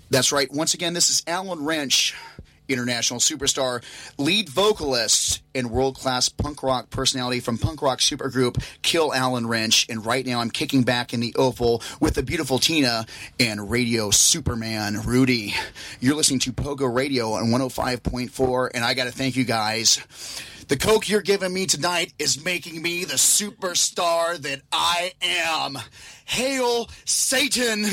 That's right. Once again, this is Alan Wrench, international superstar, lead vocalist, and world-class punk rock personality from punk rock supergroup Kill Alan Wrench. And right now I'm kicking back in the Oval with the beautiful Tina and Radio Superman Rudy. You're listening to Pogo Radio on 105.4, and I got to thank you guys. The coke you're giving me tonight is making me the superstar that I am. Hail Satan!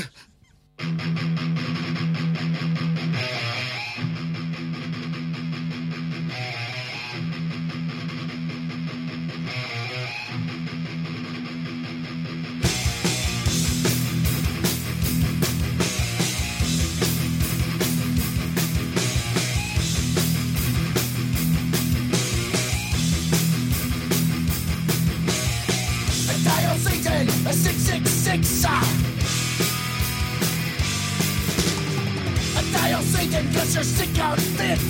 A 666 I dial Satan cause you're sick outfit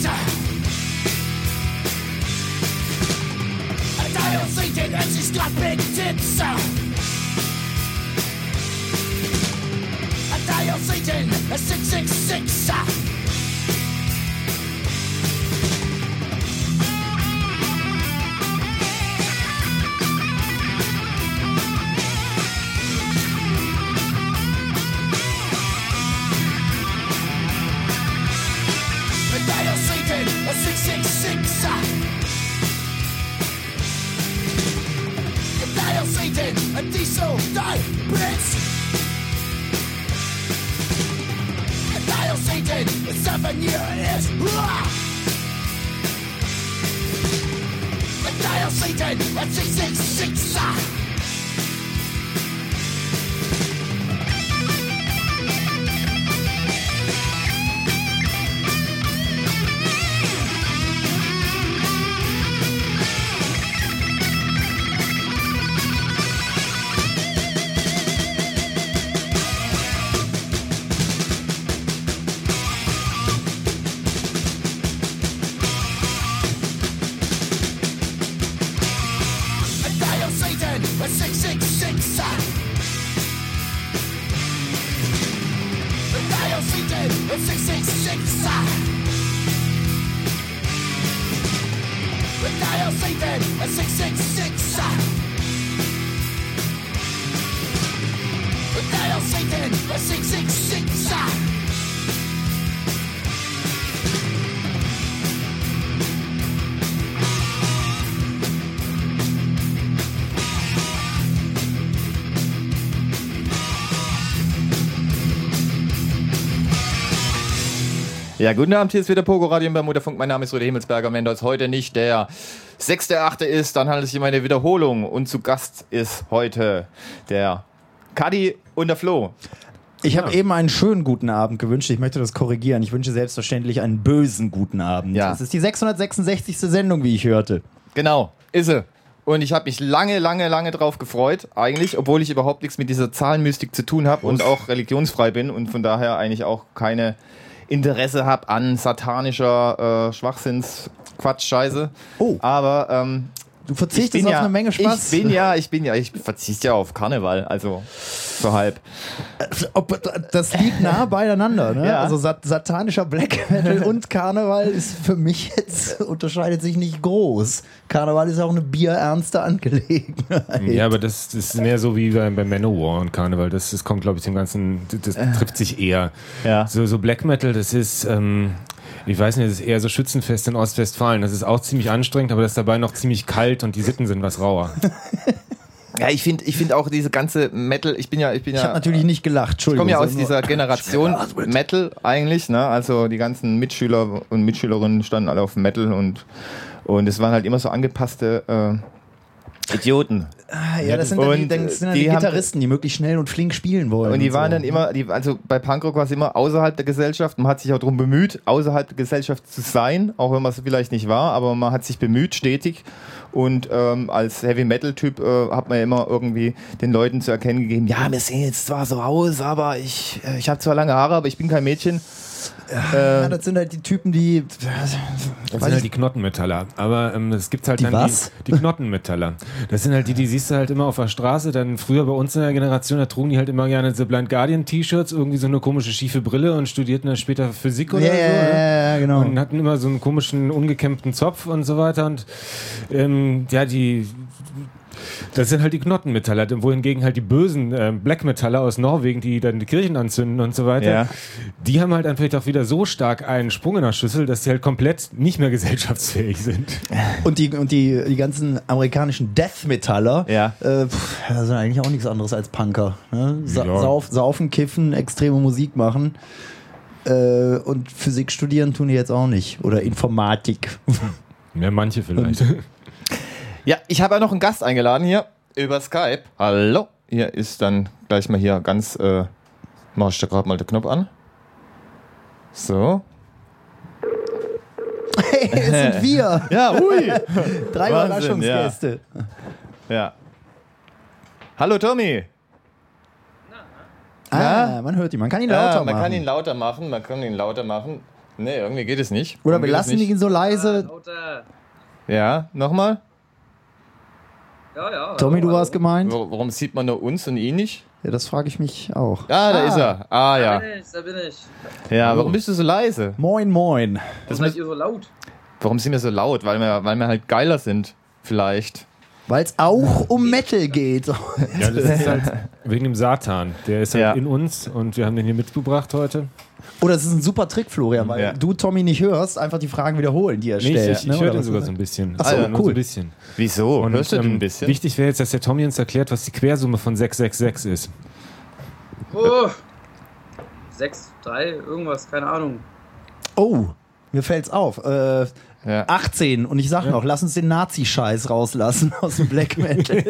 I dial Satan and she's got big tits I dial Satan a 666 A 666 I dial Satan, a diesel die Blitz I dial Satan, a 7-year is I dial Satan, a 666 Ja, guten Abend, hier ist wieder Pogo Radio im Bermuda-Funk. Mein Name ist Rudi Himmelsberger. Wenn das heute nicht der 6.8. ist, dann handelt es sich um eine Wiederholung. Und zu Gast ist heute der Kadi und der Flo. Ich habe eben einen schönen guten Abend gewünscht. Ich möchte das korrigieren. Ich wünsche selbstverständlich einen bösen guten Abend. Ja. Das ist die 666. Sendung, wie ich hörte. Genau, ist sie. Und ich habe mich lange drauf gefreut, eigentlich, obwohl ich überhaupt nichts mit dieser Zahlenmystik zu tun habe und auch religionsfrei bin und von daher eigentlich auch keine Interesse habe an satanischer Schwachsinns-Quatsch-Scheiße. Oh. Aber du verzichtest auf eine Menge Spaß. Ich verzichte ja auf Karneval, also so halb. Das liegt nah beieinander, ne? Ja. Also satanischer Black Metal und Karneval ist für mich jetzt, unterscheidet sich nicht groß. Karneval ist auch eine bierernste Angelegenheit. Ja, aber das ist mehr so wie bei Manowar und Karneval. Das kommt, glaube ich, dem Ganzen, das trifft sich eher. Ja. So Black Metal, das ist, ich weiß nicht, das ist eher so Schützenfest in Ostwestfalen. Das ist auch ziemlich anstrengend, aber das ist dabei noch ziemlich kalt und die Sitten sind was rauer. Ja, ich finde auch diese ganze Metal, ich habe natürlich nicht gelacht, Entschuldigung. Ich komme ja aus dieser Generation Metal eigentlich, ne? Also die ganzen Mitschüler und Mitschülerinnen standen alle auf Metal und es waren halt immer so angepasste Idioten. Ja, das sind dann die Gitarristen, die möglichst schnell und flink spielen wollen. Und die waren dann immer, also bei Punkrock war es immer außerhalb der Gesellschaft. Man hat sich auch darum bemüht, außerhalb der Gesellschaft zu sein, auch wenn man es vielleicht nicht war, aber man hat sich bemüht, stetig. Und als Heavy-Metal-Typ hat man ja immer irgendwie den Leuten zu erkennen gegeben, ja, wir sehen jetzt zwar so aus, aber ich habe zwar lange Haare, aber ich bin kein Mädchen. Ja, das sind halt die Typen, die... Das sind halt die Knottenmetaller. Aber es gibt halt Die dann was? die Knottenmetaller. Das sind halt die siehst du halt immer auf der Straße. Dann früher bei uns in der Generation, da trugen die halt immer gerne so Blind Guardian T-Shirts, irgendwie so eine komische schiefe Brille und studierten dann später Physik oder so. Ja, genau. Und hatten immer so einen komischen, ungekämmten Zopf und so weiter. Und das sind halt die Knottenmetaller, wohingegen halt die bösen Black-Metaller aus Norwegen, die dann die Kirchen anzünden und so weiter, Ja. die haben halt einfach auch wieder so stark einen Sprung in der Schüssel, dass sie halt komplett nicht mehr gesellschaftsfähig sind. Und die ganzen amerikanischen Death-Metaller Ja. das sind eigentlich auch nichts anderes als Punker. Ne? Ja. Saufen, kiffen, extreme Musik machen. Und Physik studieren tun die jetzt auch nicht. Oder Informatik. Ja, manche vielleicht. Ja, ich habe ja noch einen Gast eingeladen hier über Skype. Hallo. Hier ist dann gleich mal hier ganz, mach ich da gerade mal den Knopf an. So. Hey, es sind wir. Ja, hui. 3 Wahnsinn, Überraschungsgäste. Ja. Hallo Tommy. Man hört ihn. Man kann ihn lauter man machen. kann ihn lauter machen. Nee, irgendwie geht es nicht. Oder Warum wir geht es lassen nicht? ihn so leise. Lauter. Ja, nochmal. Ja. Tommy, du warst gemeint? Warum sieht man nur uns und ihn nicht? Ja, das frage ich mich auch. Ah, da ist er. Ah, ja. Da bin ich. Ja, warum bist du so leise? Moin, moin. Das seid ihr so laut? Warum sind wir so laut? Weil wir halt geiler sind. Vielleicht. Weil es auch um Metal geht. Ja, das ist halt wegen dem Satan. Der ist halt Ja. in uns und wir haben den hier mitgebracht heute. Oder es ist ein super Trick, Florian, weil Ja. du Tommy nicht hörst, einfach die Fragen wiederholen, die er stellt. Ich ne? höre Oder den was sogar ist so ein bisschen. Ach so, nur so cool. ein bisschen. Wieso? Und, Hörst du den ein bisschen? Wichtig wäre jetzt, dass der Tommy uns erklärt, was die Quersumme von 666 ist. Oh. 6, 3, irgendwas, keine Ahnung. Oh, mir fällt's auf. Ja. 18 und ich sag noch, lass uns den Nazi-Scheiß rauslassen aus dem Black Metal.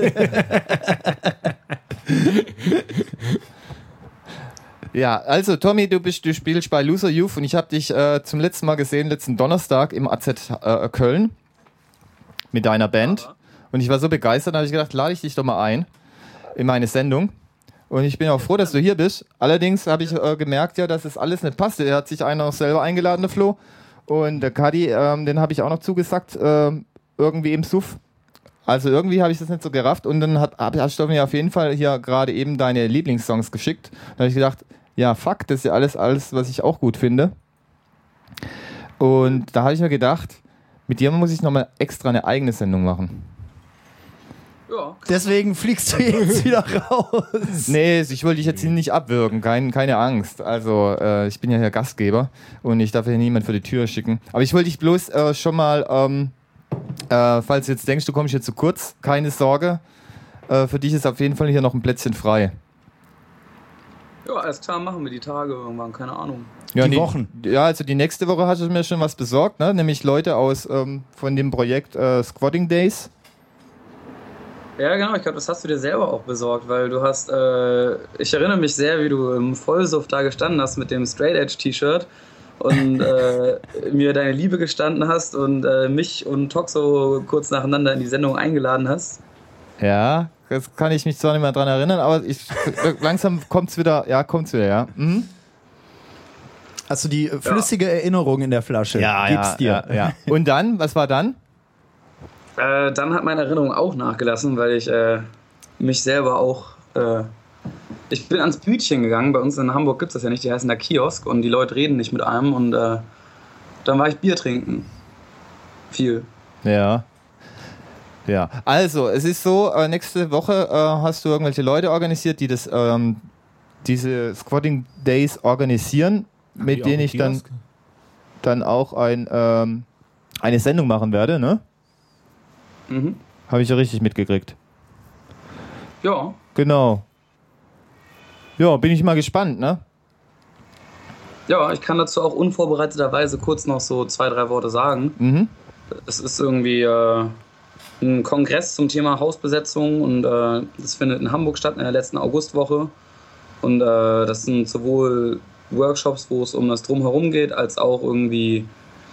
Ja, also Tommy, du spielst bei Loser Youth und ich habe dich zum letzten Mal gesehen, letzten Donnerstag im AZ Köln mit deiner Band. Ja. Und ich war so begeistert, da habe ich gedacht, lade ich dich doch mal ein in meine Sendung. Und ich bin auch froh, dass du hier bist. Allerdings habe ich gemerkt, ja, dass es alles nicht passte. Er hat sich einer noch selber eingeladen, der Flo. Und der Kadi, den habe ich auch noch zugesagt, irgendwie im Suff. Also irgendwie habe ich das nicht so gerafft. Und dann hast du mir auf jeden Fall hier gerade eben deine Lieblingssongs geschickt. Da habe ich gedacht, ja, fuck, das ist ja alles, was ich auch gut finde. Und da habe ich mir gedacht, mit dir muss ich nochmal extra eine eigene Sendung machen. Ja. Deswegen fliegst du jetzt wieder raus. Nee, ich wollte dich jetzt hier nicht abwürgen, keine Angst. Also, ich bin ja hier Gastgeber und ich darf hier niemand vor die Tür schicken. Aber ich wollte dich bloß schon mal, falls du jetzt denkst, du kommst hier zu kurz, keine Sorge. Für dich ist auf jeden Fall hier noch ein Plätzchen frei. Ja, alles klar, machen wir die Tage irgendwann, keine Ahnung. Ja, Die Wochen. Ja, also die nächste Woche hast du mir schon was besorgt, ne? Nämlich Leute aus von dem Projekt Squatting Days. Ja, genau, ich glaube, das hast du dir selber auch besorgt, weil du hast, ich erinnere mich sehr, wie du im Vollsuff da gestanden hast mit dem Straight Edge T-Shirt und mir deine Liebe gestanden hast und mich und Toxo kurz nacheinander in die Sendung eingeladen hast. Ja, das kann ich mich zwar nicht mehr dran erinnern, aber langsam kommt's wieder, ja. Mhm. Hast du die flüssige Erinnerung in der Flasche? Gib's dir. Ja. Und dann, was war dann? Dann hat meine Erinnerung auch nachgelassen, weil ich mich selber auch... ich bin ans Bütchen gegangen, bei uns in Hamburg gibt es das ja nicht, die heißen da Kiosk und die Leute reden nicht mit einem und dann war ich Bier trinken. Viel. Ja. Ja, also es ist so, nächste Woche hast du irgendwelche Leute organisiert, die das, diese Squatting Days organisieren, mit denen ich dann auch eine Sendung machen werde, ne? Mhm. Habe ich ja richtig mitgekriegt. Ja, Genau. Ja, bin ich mal gespannt, ne? ja, ich kann dazu auch unvorbereiteterweise kurz noch so 2, 3 Worte sagen. Mhm. Es ist irgendwie ein Kongress zum Thema Hausbesetzung und das findet in Hamburg statt in der letzten Augustwoche. Und das sind sowohl Workshops, wo es um das Drumherum geht, als auch irgendwie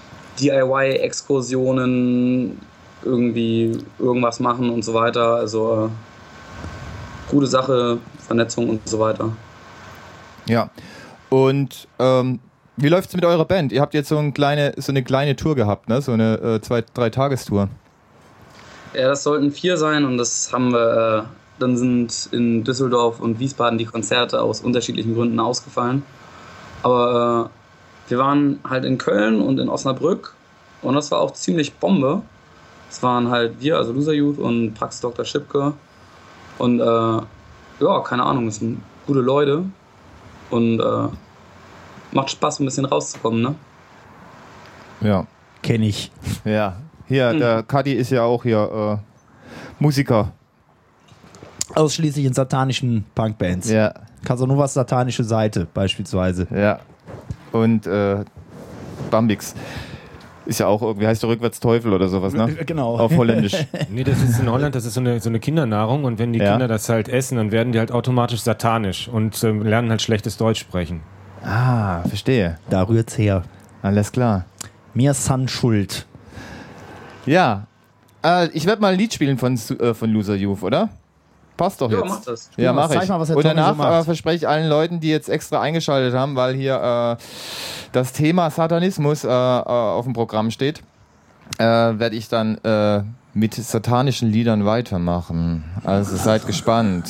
DIY-Exkursionen, irgendwie irgendwas machen und so weiter. Also gute Sache, Vernetzung und so weiter. Ja. Und Wie läuft's mit eurer Band? Ihr habt jetzt so eine kleine Tour gehabt, ne? So eine 2-3 Tagestour. Ja, das sollten 4 sein und das haben wir. Dann sind in Düsseldorf und Wiesbaden die Konzerte aus unterschiedlichen Gründen ausgefallen. Aber wir waren halt in Köln und in Osnabrück und das war auch ziemlich Bombe. Es waren halt wir, also Loser Youth und Praxis Dr. Schipke. Und ja, keine Ahnung, es sind gute Leute und macht Spaß, ein bisschen rauszukommen, ne? Ja. Kenn ich. Ja. Hier, der Kadi ist ja auch hier Musiker. Ausschließlich in satanischen Punkbands. Ja. Casanovas satanische Seite beispielsweise. Ja. Und Bambix. Ist ja auch irgendwie, heißt der Rückwärtsteufel oder sowas, ne? Genau. Auf Holländisch. Nee, das ist in Holland, das ist so eine Kindernahrung und wenn die Kinder das halt essen, dann werden die halt automatisch satanisch und lernen halt schlechtes Deutsch sprechen. Ah, verstehe. Da rührt's her. Alles klar. Mir san schuld. Ja. Ich werde mal ein Lied spielen von Loser Youth, oder? Passt doch Ja, jetzt. mach das. Ja, mach Zeig ich. mal, was der Und Tommy danach so macht. verspreche ich allen Leuten, die jetzt extra eingeschaltet haben, weil hier das Thema Satanismus auf dem Programm steht, werde ich dann mit satanischen Liedern weitermachen. Also seid gespannt.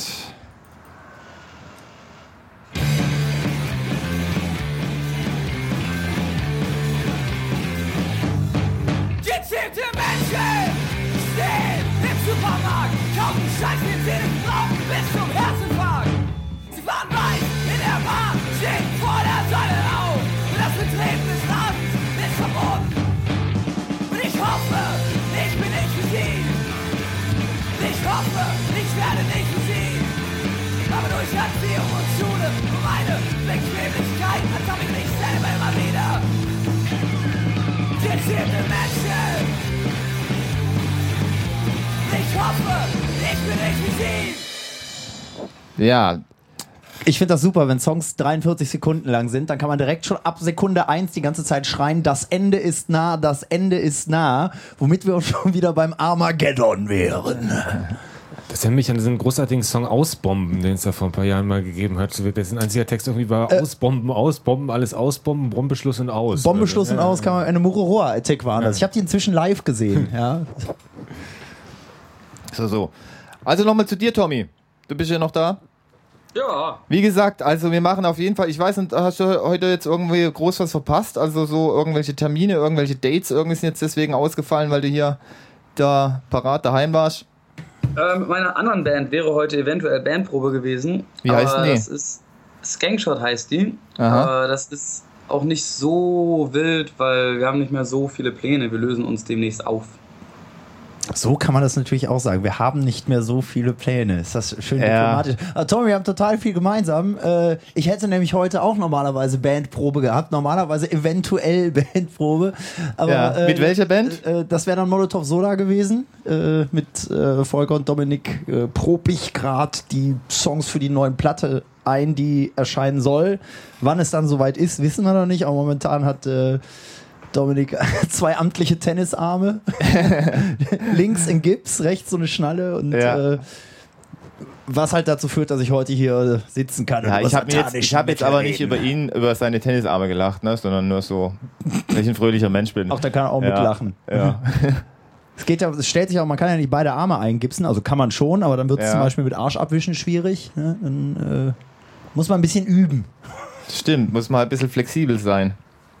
Gezählte Menschen stehen im Supermarkt, kaufen Scheiß, den sie nicht brauchen, bis zum Herzinfarkt. Sie fahren weit in der Bar, stehen vor der Sonne auf und das Betreten des Rasens ist verboten. Und ich hoffe, ich bin nicht wie sie. Ich hoffe, ich werde nicht wie sie. Aber durch Erziehung und Schule und meine Bequemlichkeit ertappe ich mich selber immer wieder. Gezählte Menschen. Ich hoffe, ich bin nicht wie sie. Ja, Ich finde das super, wenn Songs 43 Sekunden lang sind, dann kann man direkt schon ab Sekunde 1 die ganze Zeit schreien, das Ende ist nah, das Ende ist nah, womit wir auch schon wieder beim Armageddon wären. Das erinnert mich an diesen großartigen Song Ausbomben, den es da vor ein paar Jahren mal gegeben hat. Dessen einziger Text irgendwie war Ausbomben, alles ausbomben, Bombenschluss und aus. Bombenschluss und aus kann man, eine Mururoa-Attack war das. Ich habe die inzwischen live gesehen. Ja. so. Also nochmal zu dir, Tommy. Du bist ja noch da? Ja, Wie gesagt, also wir machen auf jeden Fall, ich weiß nicht, hast du heute jetzt irgendwie groß was verpasst? Also so irgendwelche Termine, irgendwelche Dates, irgendwie sind jetzt deswegen ausgefallen, weil du hier da parat daheim warst? mit meiner anderen Band wäre heute eventuell Bandprobe gewesen. Wie heißt aber die? Das ist Skankshot heißt die. Aha. Aber das ist auch nicht so wild, weil wir haben nicht mehr so viele Pläne. Wir lösen uns demnächst auf. So kann man das natürlich auch sagen. Wir haben nicht mehr so viele Pläne. Ist das schön Ja. diplomatisch. Aber Tommy, wir haben total viel gemeinsam. Ich hätte nämlich heute auch normalerweise Bandprobe gehabt. Normalerweise eventuell Bandprobe. Aber, Ja. Mit welcher Band? Das wäre dann Molotov Soda gewesen. Mit Volker und Dominik probe ich gerade die Songs für die neuen Platte ein, die erscheinen soll. Wann es dann soweit ist, wissen wir noch nicht. Aber momentan hat Dominik 2 amtliche Tennisarme. Links in Gips, rechts so eine Schnalle. Und Ja. was halt dazu führt, dass ich heute hier sitzen kann. Ja, und ich habe jetzt aber nicht reden. über seine Tennisarme gelacht, ne, sondern nur so, dass ich ein fröhlicher Mensch bin. Auch da kann er auch Ja. mitlachen. Ja. Es stellt sich auch, man kann ja nicht beide Arme eingipsen, also kann man schon, aber dann wird es Ja. zum Beispiel mit Arsch abwischen schwierig. Ne? Dann muss man ein bisschen üben. Stimmt, muss mal ein bisschen flexibel sein.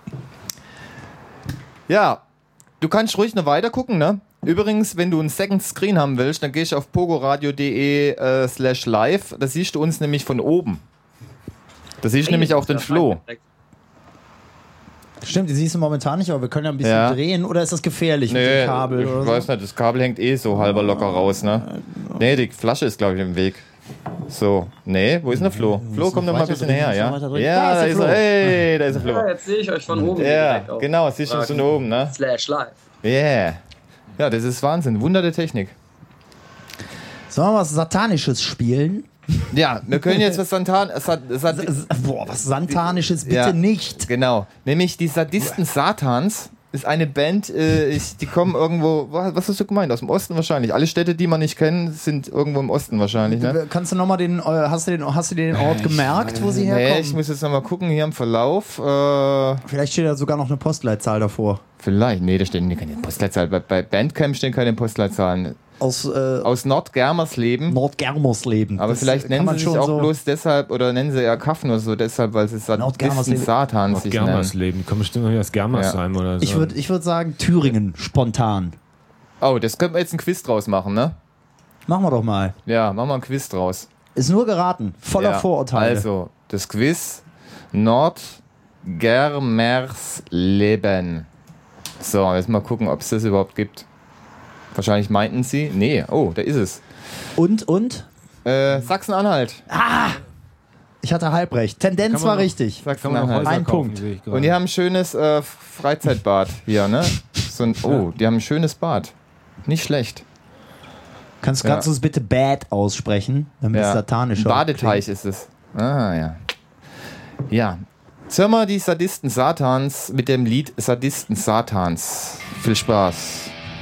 Ja, du kannst ruhig noch weiter gucken, ne? Übrigens, wenn du einen Second Screen haben willst, dann gehst du auf pogoradio.de/live. Da siehst du uns nämlich von oben. Da siehst du nämlich auch den Flo. Stimmt, die siehst du momentan nicht, aber wir können ja ein bisschen Ja. drehen. Oder ist das gefährlich mit Nee, dem Kabel? ich oder weiß nicht, das Kabel hängt eh so halber locker raus, ne? Nee, die Flasche ist, glaube ich, im Weg. So, nee, wo ist denn der Flo? Flo, komm doch mal ein bisschen her, ja? Ja, da ist er, hey, da ist der Flo. Ja, jetzt sehe ich euch von oben Ja, direkt auf. genau, siehst du uns von oben, ne? /live. Yeah. Ja, das ist Wahnsinn, Wunder der Technik. Sollen wir was Satanisches spielen? Ja, wir können jetzt was Boah, was Santanisches bitte Ja. nicht. Genau, nämlich die Sadisten Satans ist eine Band, die kommen irgendwo, was hast du gemeint? Aus dem Osten wahrscheinlich. Alle Städte, die man nicht kennt, sind irgendwo im Osten wahrscheinlich, ne? Kannst du nochmal hast du den Ort gemerkt, wo sie herkommen? Nee, ich muss jetzt nochmal gucken, hier im Verlauf. Vielleicht steht da sogar noch eine Postleitzahl davor. Vielleicht, nee, da stehen keine Postleitzahl. Bei Bandcamp stehen keine Postleitzahlen. Aus Nordgermersleben. Nordgermersleben. Aber das vielleicht nennen sie sich auch bloß deshalb, oder nennen sie ja Kaffen oder so, deshalb, weil sie Sadisten Satans sich nennen. Nordgermersleben, kommt bestimmt noch aus Germersheim oder so. Ich würd sagen Thüringen, spontan. Oh, das könnten wir jetzt ein Quiz draus machen, ne? Machen wir doch mal. Ja, machen wir ein Quiz draus. Ist nur geraten, voller Vorurteile. Also, das Quiz Nordgermersleben. So, jetzt mal gucken, ob es das überhaupt gibt. Wahrscheinlich meinten sie. Nee, oh, da ist es. Und? Sachsen-Anhalt. Ich hatte halb recht. Tendenz war richtig. Sachsen-Anhalt. Ein Punkt. Und die haben ein schönes Freizeitbad hier, ne? Die haben ein schönes Bad. Nicht schlecht. Kannst du es bitte Bad aussprechen? Damit es satanischer Badeteich klingt. ist es. Ah, ja. Ja. Zimmer die Sadisten Satans mit dem Lied Sadisten Satans. Viel Spaß.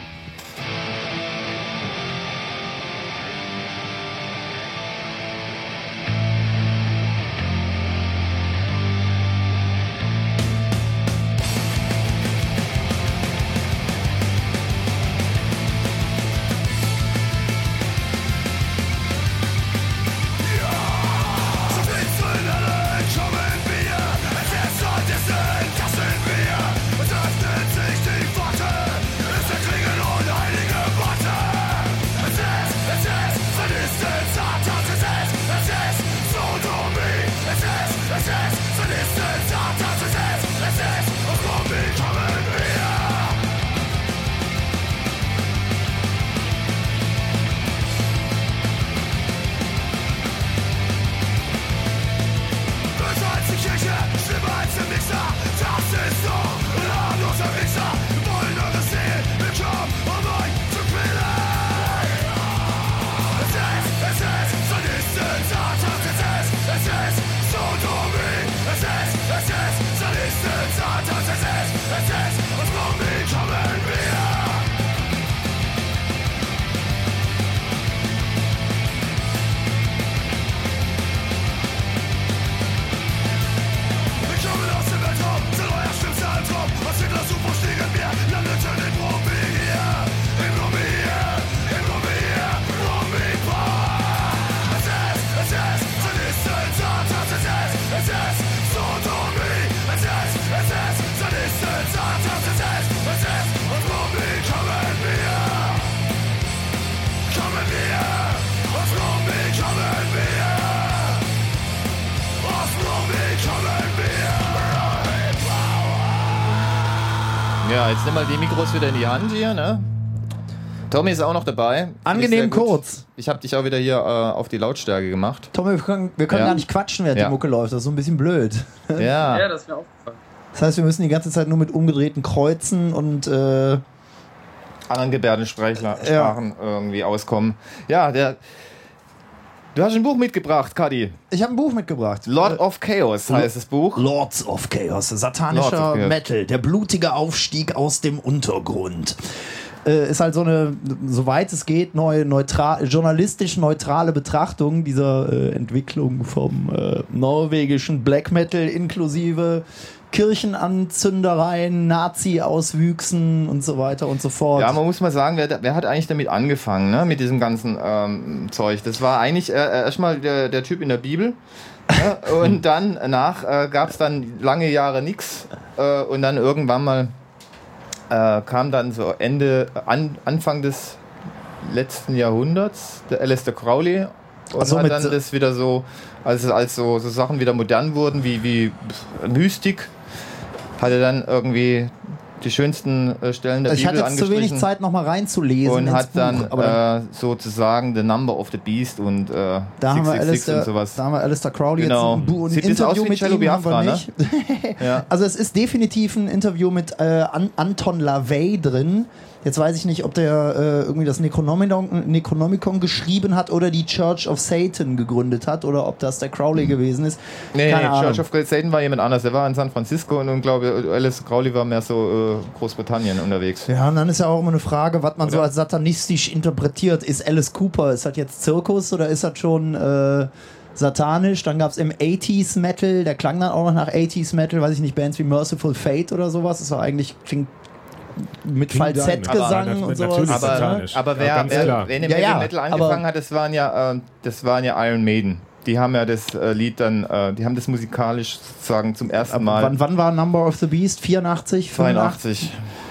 Ja, jetzt nimm mal die Mikros wieder in die Hand hier, ne? Tommy ist auch noch dabei. Angenehm kurz. Ich habe dich auch wieder hier auf die Lautstärke gemacht. Tommy, wir können gar nicht quatschen, während die Mucke läuft. Das ist so ein bisschen blöd. Ja. Ja, das ist mir aufgefallen. Das heißt, wir müssen die ganze Zeit nur mit umgedrehten Kreuzen und anderen Gebärdensprachen irgendwie auskommen. Ja, du hast ein Buch mitgebracht, Kadi. Ich habe ein Buch mitgebracht. Lord of Chaos heißt das Buch. Lords of Chaos, satanischer Metal, der blutige Aufstieg aus dem Untergrund. Ist halt so eine, soweit es geht, journalistisch neutrale Betrachtung dieser Entwicklung vom norwegischen Black Metal inklusive Kirchenanzündereien, Nazi-Auswüchsen und so weiter und so fort. Ja, man muss mal sagen, wer hat eigentlich damit angefangen, ne? Mit diesem ganzen Zeug? Das war eigentlich erstmal der Typ in der Bibel. Ne? Und dann gab es dann lange Jahre nichts. Und dann irgendwann mal kam dann so Anfang des letzten Jahrhunderts der Aleister Crowley und hat dann das wieder so, als so Sachen wieder modern wurden wie Mystik, hat er dann irgendwie die schönsten Stellen der Bibel angestrichen. Ich hatte jetzt zu wenig Zeit, noch mal reinzulesen. Und hat dann sozusagen The Number of the Beast und 666 und sowas. Da haben wir Aleister Crowley genau. jetzt ein Interview mit ihm, Biafra, haben wir nicht. Ja. Also es ist definitiv ein Interview mit Anton LaVey drin. Jetzt weiß ich nicht, ob der irgendwie das Necronomicon geschrieben hat oder die Church of Satan gegründet hat oder ob das der Crowley gewesen ist. Nee, Keine Ahnung. Church of Satan war jemand anders. Der war in San Francisco und glaube, Alice Crowley war mehr so Großbritannien unterwegs. Ja, und dann ist ja auch immer eine Frage, was man so als satanistisch interpretiert. Ist Alice Cooper, ist das jetzt Zirkus oder ist das schon satanisch? Dann gab es im 80s Metal, der klang dann auch noch nach 80s Metal, weiß ich nicht, Bands wie Merciful Fate oder sowas. Das war eigentlich, klingt mit Falsettgesang und sowas. Aber wer in dem Heavy Metal angefangen hat, das waren ja Iron Maiden. Die haben ja das Lied dann, die haben das musikalisch sozusagen zum ersten Mal. Wann war Number of the Beast? 84? 82.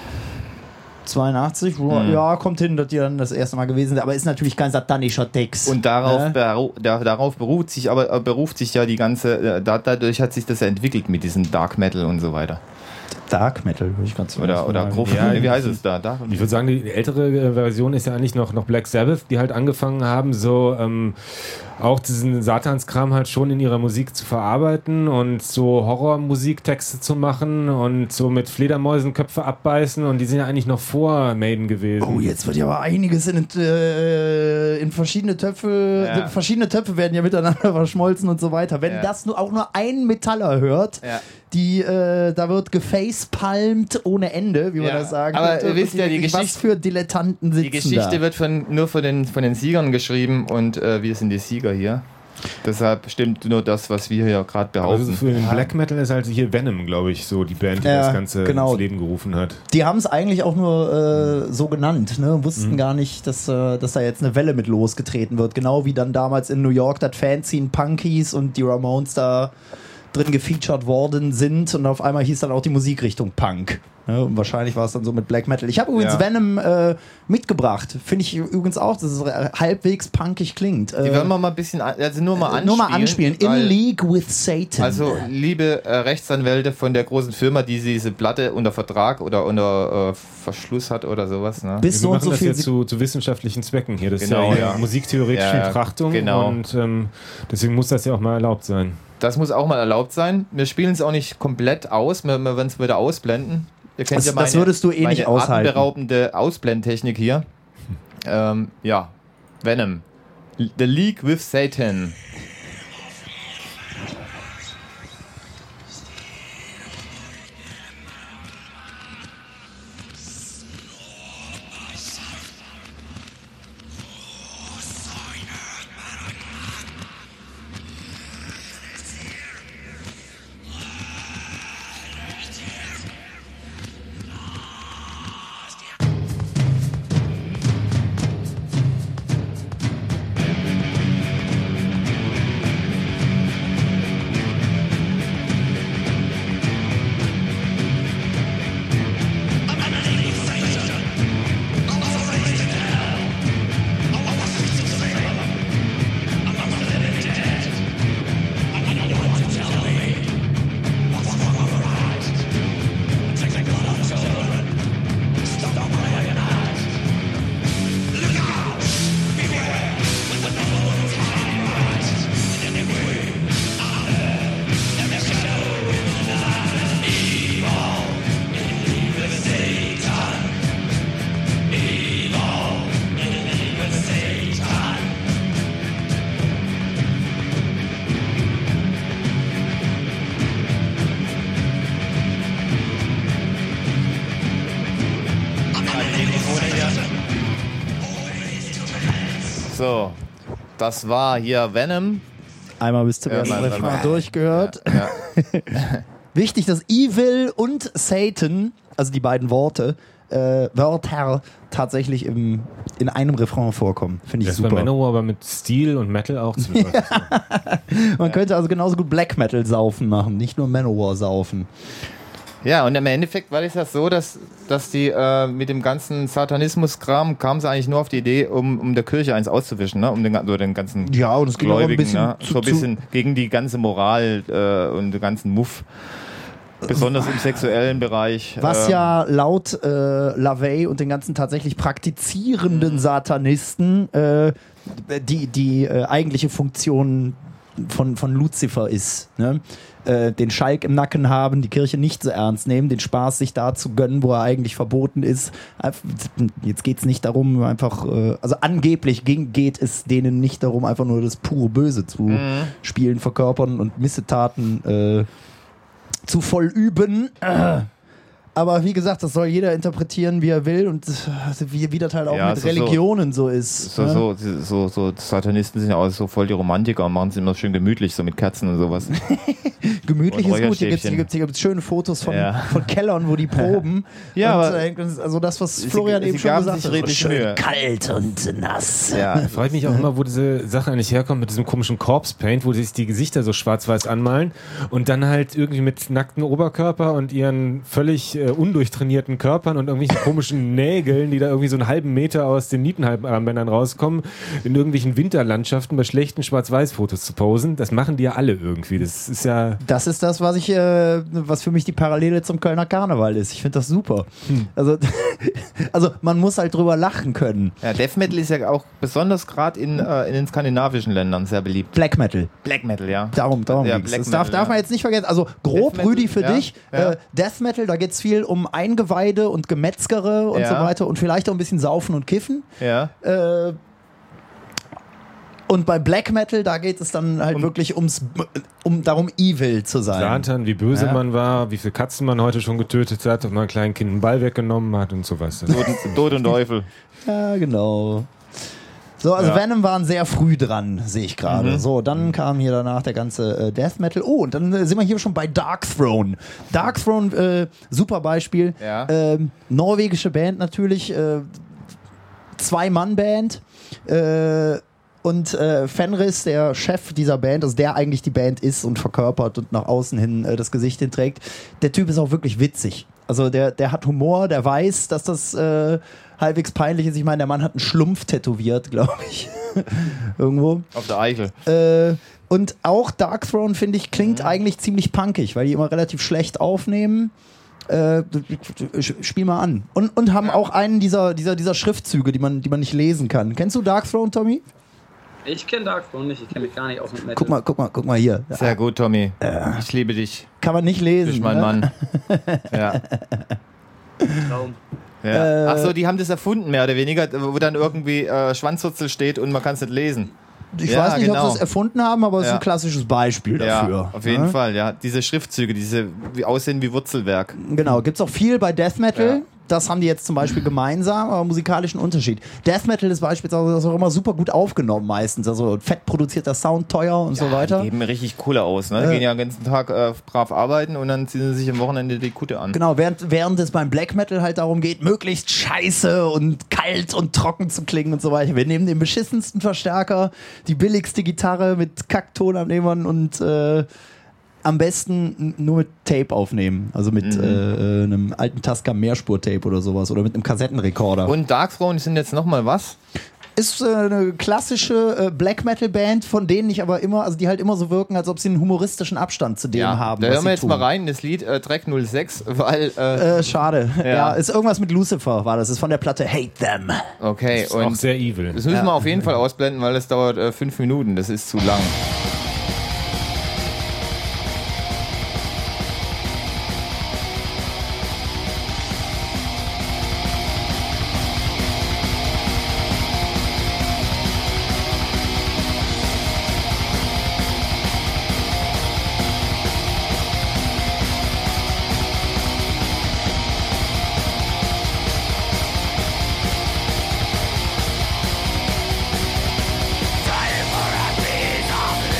82? Ja, kommt hin, dass die dann das erste Mal gewesen sind, aber ist natürlich kein satanischer Text. Und darauf beruft sich ja die ganze, dadurch hat sich das ja entwickelt mit diesem Dark Metal und so weiter. Dark Metal, würde ich ganz sagen. Oder Gruft, wie heißt es da? Ich würde sagen, die ältere Version ist ja eigentlich noch Black Sabbath, die halt angefangen haben, so auch diesen Satanskram halt schon in ihrer Musik zu verarbeiten und so Horrormusiktexte zu machen und so mit Fledermäusen Köpfe abbeißen, und die sind ja eigentlich noch vor Maiden gewesen. Oh, jetzt wird ja aber einiges in verschiedene Töpfe, verschiedene Töpfe werden ja miteinander verschmolzen und so weiter. Wenn das auch nur ein Metaller hört, da wird gefacepalmt ohne Ende, wie man das sagen aber ihr wisst ja, die was Geschichte, für Dilettanten sitzen die Geschichte da. wird nur von den Siegern geschrieben, und wir sind die Sieger hier. Deshalb stimmt nur das, was wir hier gerade behaupten. Also für den Black Metal ist halt hier Venom, glaube ich, so die Band, die das Ganze ins Leben gerufen hat. Die haben es eigentlich auch nur so genannt, ne? Wussten gar nicht, dass da jetzt eine Welle mit losgetreten wird. Genau wie dann damals in New York das Fanzine Punkies und die Ramones da drin gefeatured worden sind, und auf einmal hieß dann auch die Musikrichtung Punk. Ja, und wahrscheinlich war es dann so mit Black Metal. Ich habe übrigens Venom mitgebracht. Finde ich übrigens auch, dass es halbwegs punkig klingt. Die wollen wir mal ein bisschen, nur mal anspielen. In League with Satan. Also, liebe Rechtsanwälte von der großen Firma, die diese Platte unter Vertrag oder unter Verschluss hat oder sowas. Ne? Bis wir machen das jetzt zu wissenschaftlichen Zwecken hier. Das ist ja musiktheoretische Betrachtung. Genau. Und deswegen muss das ja auch mal erlaubt sein. Das muss auch mal erlaubt sein. Wir spielen es auch nicht komplett aus. Wir werden es wieder ausblenden. Ihr kennt das würdest du nicht aushalten. Atemberaubende Ausblendtechnik hier. Venom. The League with Satan. So, das war hier Venom. Einmal bis zum ersten Refrain durchgehört. Wichtig, dass Evil und Satan, also die beiden Wörter tatsächlich in einem Refrain vorkommen. Finde ich das super. Bei Manowar aber mit Steel und Metal auch ziemlich. Man könnte also genauso gut Black Metal saufen machen, nicht nur Manowar saufen. Ja, und im Endeffekt war es ja so, dass die mit dem ganzen Satanismus-Kram kamen sie eigentlich nur auf die Idee, um der Kirche eins auszuwischen, ne? Um den ganzen und es ging Gläubigen, auch ein bisschen ne? So ein bisschen gegen die ganze Moral und den ganzen Muff. Besonders im sexuellen Bereich. Was ja laut LaVey und den ganzen tatsächlich praktizierenden Satanisten die eigentliche Funktion von Lucifer ist. Ne? Den Schalk im Nacken haben, die Kirche nicht so ernst nehmen, den Spaß sich da zu gönnen, wo er eigentlich verboten ist. Jetzt geht es nicht darum, einfach, also angeblich geht es denen nicht darum, einfach nur das pure Böse zu spielen, verkörpern und Missetaten zu vollüben. Aber wie gesagt, das soll jeder interpretieren, wie er will und wie das halt auch mit Religionen so ist. So Satanisten sind ja auch so voll die Romantiker und machen es immer schön gemütlich, so mit Kerzen und sowas. Gemütlich ist gut, hier gibt's schöne Fotos von Kellern, wo die proben. Ja, und, aber also das, was Florian eben schon gesagt hat, schön kalt und nass. Ja. Freut mich auch immer, wo diese Sache eigentlich herkommt mit diesem komischen Corpse Paint, wo sich die Gesichter so schwarz-weiß anmalen und dann halt irgendwie mit nackten Oberkörper und ihren völlig undurchtrainierten Körpern und irgendwelchen komischen Nägeln, die da irgendwie so einen halben Meter aus den Nietenarmbändern rauskommen, in irgendwelchen Winterlandschaften bei schlechten Schwarz-Weiß-Fotos zu posen. Das machen die ja alle irgendwie. Das ist ja... Das ist das, was für mich die Parallele zum Kölner Karneval ist. Ich finde das super. Also man muss halt drüber lachen können. Ja, Death Metal ist ja auch besonders gerade in den skandinavischen Ländern sehr beliebt. Black Metal. Black Metal, ja. Darum ja, geht's. Das darf man jetzt nicht vergessen. Also grob, Rüdi, für dich. Death Metal, da geht's viel um Eingeweide und Gemetzgere und so weiter und vielleicht auch ein bisschen Saufen und Kiffen. Ja. Und bei Black Metal, da geht es dann halt wirklich darum, evil zu sein. Satan, wie böse man war, wie viele Katzen man heute schon getötet hat, ob man einem kleinen Kind einen Ball weggenommen hat und sowas. Tod und Teufel. Ja, genau. So, also Venom waren sehr früh dran, sehe ich gerade. So, dann kam hier danach der ganze Death Metal. Oh, und dann sind wir hier schon bei Dark Throne. Dark Throne, super Beispiel. Ja. Norwegische Band natürlich, Zwei-Mann-Band. Und Fenris, der Chef dieser Band, also der eigentlich die Band ist und verkörpert und nach außen hin das Gesicht hinträgt, der Typ ist auch wirklich witzig. Also der hat Humor, der weiß, dass das halbwegs peinlich ist. Ich meine, der Mann hat einen Schlumpf tätowiert, glaube ich. Irgendwo. Auf der Eichel. Und auch Dark Throne, finde ich, klingt eigentlich ziemlich punkig, weil die immer relativ schlecht aufnehmen. Spiel mal an. Und haben auch einen dieser Schriftzüge, die man nicht lesen kann. Kennst du Dark Throne, Tommy? Ich kenne Dark Throne nicht, ich kenne mich gar nicht aus mit Metal. Guck mal hier. Sehr gut, Tommy. Ich liebe dich. Kann man nicht lesen. Du bist mein Mann. Ja. Traum. Ja. Ach so, die haben das erfunden, mehr oder weniger, wo dann irgendwie Schwanzwurzel steht und man kann es nicht lesen. Ich weiß nicht, ob sie es erfunden haben, aber es ist ein klassisches Beispiel dafür. Ja, auf jeden Fall, ja. Diese Schriftzüge, die aussehen wie Wurzelwerk. Genau, gibt's auch viel bei Death Metal. Ja. Das haben die jetzt zum Beispiel gemeinsam, aber musikalischen Unterschied. Death Metal ist beispielsweise auch immer super gut aufgenommen meistens. Also fett produzierter Sound, teuer und so weiter. Die geben richtig Kohle aus. Ne? Die gehen ja den ganzen Tag brav arbeiten und dann ziehen sie sich am Wochenende die Kutte an. Genau, während es beim Black Metal halt darum geht, möglichst scheiße und kalt und trocken zu klingen und so weiter. Wir nehmen den beschissensten Verstärker, die billigste Gitarre mit Kacktonabnehmern und am besten nur mit Tape aufnehmen. Also mit einem alten Tascam Mehrspur-Tape oder sowas. Oder mit einem Kassettenrekorder. Und Dark Throne sind jetzt nochmal was? Ist eine klassische Black Metal Band, von denen ich aber immer, also die halt immer so wirken, als ob sie einen humoristischen Abstand zu dem haben. Da hören wir jetzt mal rein, das Lied Track 06, weil... schade. Ja, ist irgendwas mit Lucifer, war das. Ist von der Platte Hate Them. Okay. Das ist auch sehr evil. Das müssen wir auf jeden Fall ausblenden, weil es dauert 5 Minuten. Das ist zu lang. Time for a piece of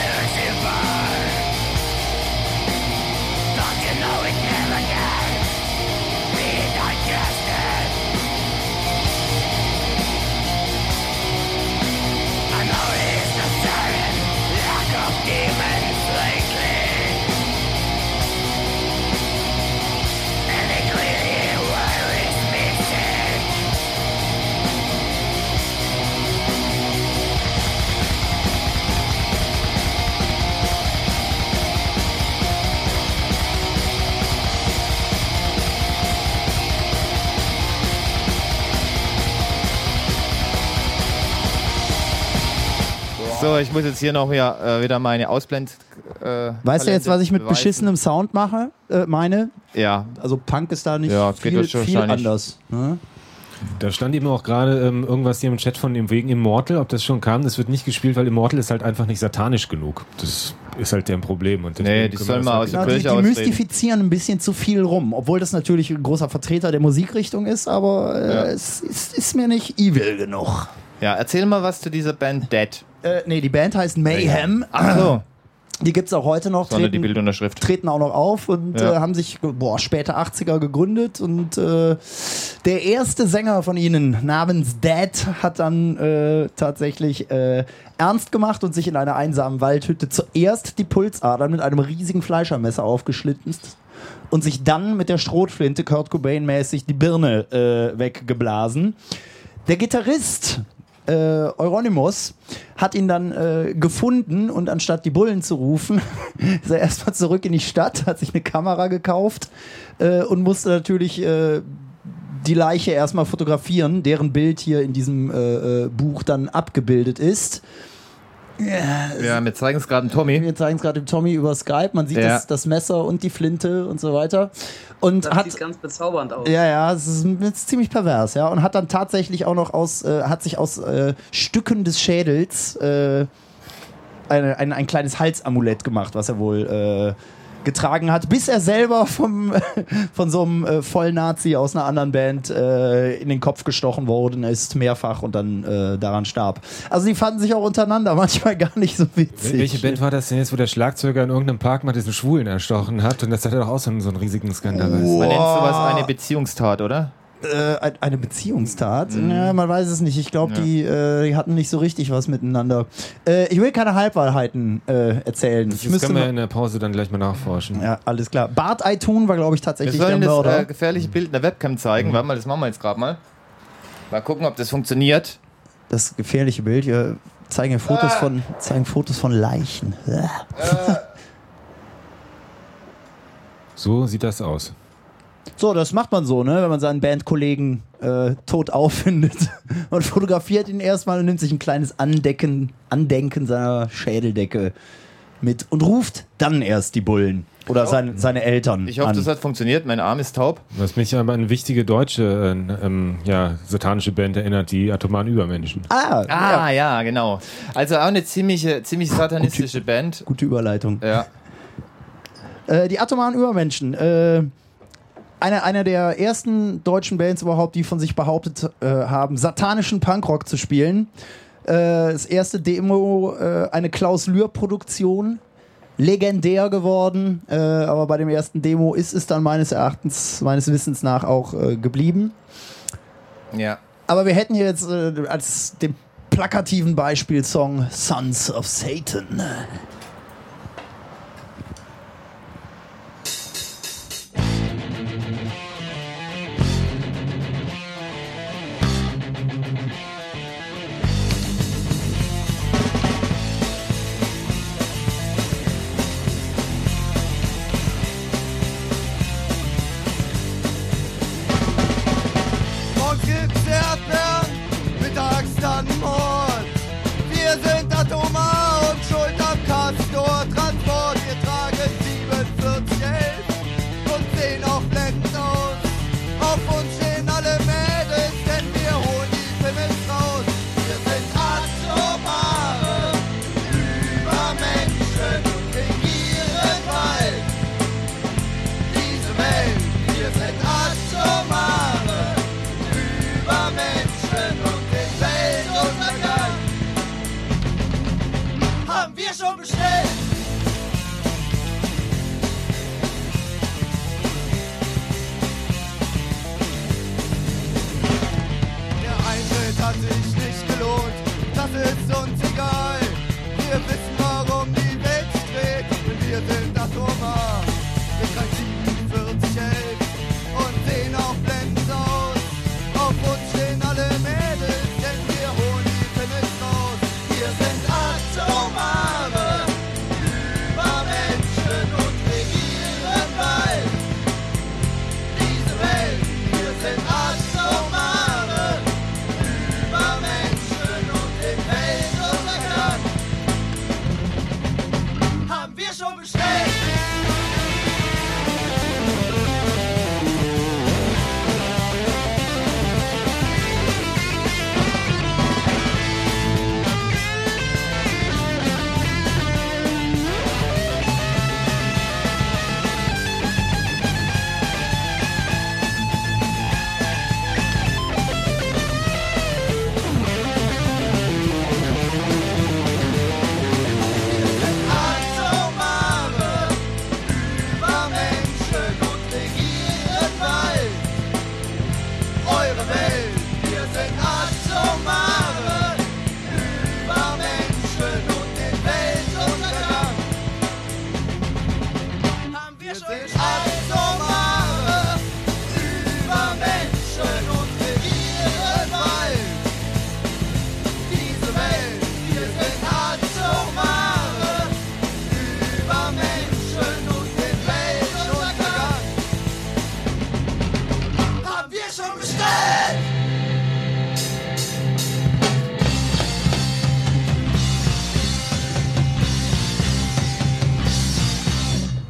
So, ich muss jetzt hier noch wieder meine Ausblend. Weißt du jetzt, was ich mit beweisen. beschissenem Sound meine? Ja. Also Punk ist da nicht Ja, geht viel, das schon viel wahrscheinlich. anders. Ne? Da stand eben auch gerade irgendwas hier im Chat von dem wegen Immortal, ob das schon kam. Das wird nicht gespielt, weil Immortal ist halt einfach nicht satanisch genug. Das ist halt deren Problem. Und Nee, die können wir sollen das mal halt aus nicht- der Kirche Die austreten. mystifizieren ein bisschen zu viel rum, obwohl das natürlich ein großer Vertreter der Musikrichtung ist, aber es ist mir nicht evil genug. Ja, erzähl mal was zu dieser Band Dead. Nee, die Band heißt Mayhem. Ach so. Die gibt's auch heute noch. Sondern die Bildunterschrift. Treten auch noch auf und Ja. haben sich später 80er gegründet und der erste Sänger von ihnen namens Dead hat dann tatsächlich ernst gemacht und sich in einer einsamen Waldhütte zuerst die Pulsadern mit einem riesigen Fleischermesser aufgeschlitten und sich dann mit der Schrotflinte Kurt Cobain-mäßig die Birne weggeblasen. Der Gitarrist Euronymous hat ihn dann gefunden und anstatt die Bullen zu rufen, ist er erstmal zurück in die Stadt, hat sich eine Kamera gekauft und musste natürlich die Leiche erstmal fotografieren, deren Bild hier in diesem Buch dann abgebildet ist. Ja, wir zeigen es gerade Tommy. Wir zeigen es gerade dem Tommy über Skype. Man sieht Ja. das Messer und die Flinte und so weiter. Und Das hat sieht ganz bezaubernd aus. ja, es ist ziemlich pervers, ja. Und hat dann tatsächlich auch noch hat sich aus Stücken des Schädels ein kleines Halsamulett gemacht, was er wohl getragen hat, bis er selber von so einem Vollnazi aus einer anderen Band in den Kopf gestochen worden ist, mehrfach und dann daran starb. Also die fanden sich auch untereinander manchmal gar nicht so witzig. Welche Band war das denn jetzt, wo der Schlagzeuger in irgendeinem Park mal diesen Schwulen erstochen hat? Und das hat er doch auch so einen riesigen Skandal. Man nennt sowas eine Beziehungstat, oder? Eine Beziehungstat? Ja, man weiß es nicht. Ich glaube, die hatten nicht so richtig was miteinander. Ich will keine Halbwahrheiten erzählen. Ich Das müsste können wir mal, in der Pause dann gleich mal nachforschen. ja, alles klar. Bart Aitun war, glaube ich, Wir tatsächlich der sollen Mörder. das gefährliche Bild in der Webcam zeigen. Warte mal, das machen wir jetzt gerade mal. Mal gucken, ob das funktioniert. Das gefährliche Bild. Wir zeigen Fotos von Leichen. So sieht das aus. So, das macht man so, ne? Wenn man seinen Bandkollegen tot auffindet und fotografiert ihn erstmal und nimmt sich ein kleines Andenken seiner Schädeldecke mit und ruft dann erst die Bullen oder seine Eltern Ich hoffe, an. das hat funktioniert. Meine Arm ist taub. Was mich aber an eine wichtige deutsche satanische Band erinnert, die Atomaren Übermenschen. Ah, ja, genau. Also auch eine ziemlich satanistische Band. Gute Überleitung. Ja. Die Atomaren Übermenschen. Einer der ersten deutschen Bands überhaupt, die von sich behauptet haben, satanischen Punkrock zu spielen. Das erste Demo, eine Klaus-Lühr-Produktion. Legendär geworden, aber bei dem ersten Demo ist es dann meines Wissens nach auch geblieben. Ja. Aber wir hätten hier jetzt als den plakativen Beispielsong Sons of Satan. Morgens gibt's Erdbeeren, mittags dann Mord. Wir sind atomar und schuld am Castor. Transport, wir tragen 4711 und sehen auch blendend aus. Auf uns stehen alle Mädels, denn wir holen die Pimmels raus. Wir sind atomare Übermenschen und regieren bald diese Welt. Wir sind atomare Übermenschen und den Weltuntergang haben wir schon bestellt. Der Eintritt hat sich nicht gelohnt, das ist uns egal. Wir wissen, warum die Welt sich dreht, denn wir sind atomar. Wir tragen 4711 und sehen auch blendend aus. Auf uns stehen alle Mädels, denn wir holen die Pimmels raus. Wir sind atomare Übermenschen und regieren bald diese Welt. Wir sind atomare Übermenschen und den Weltuntergang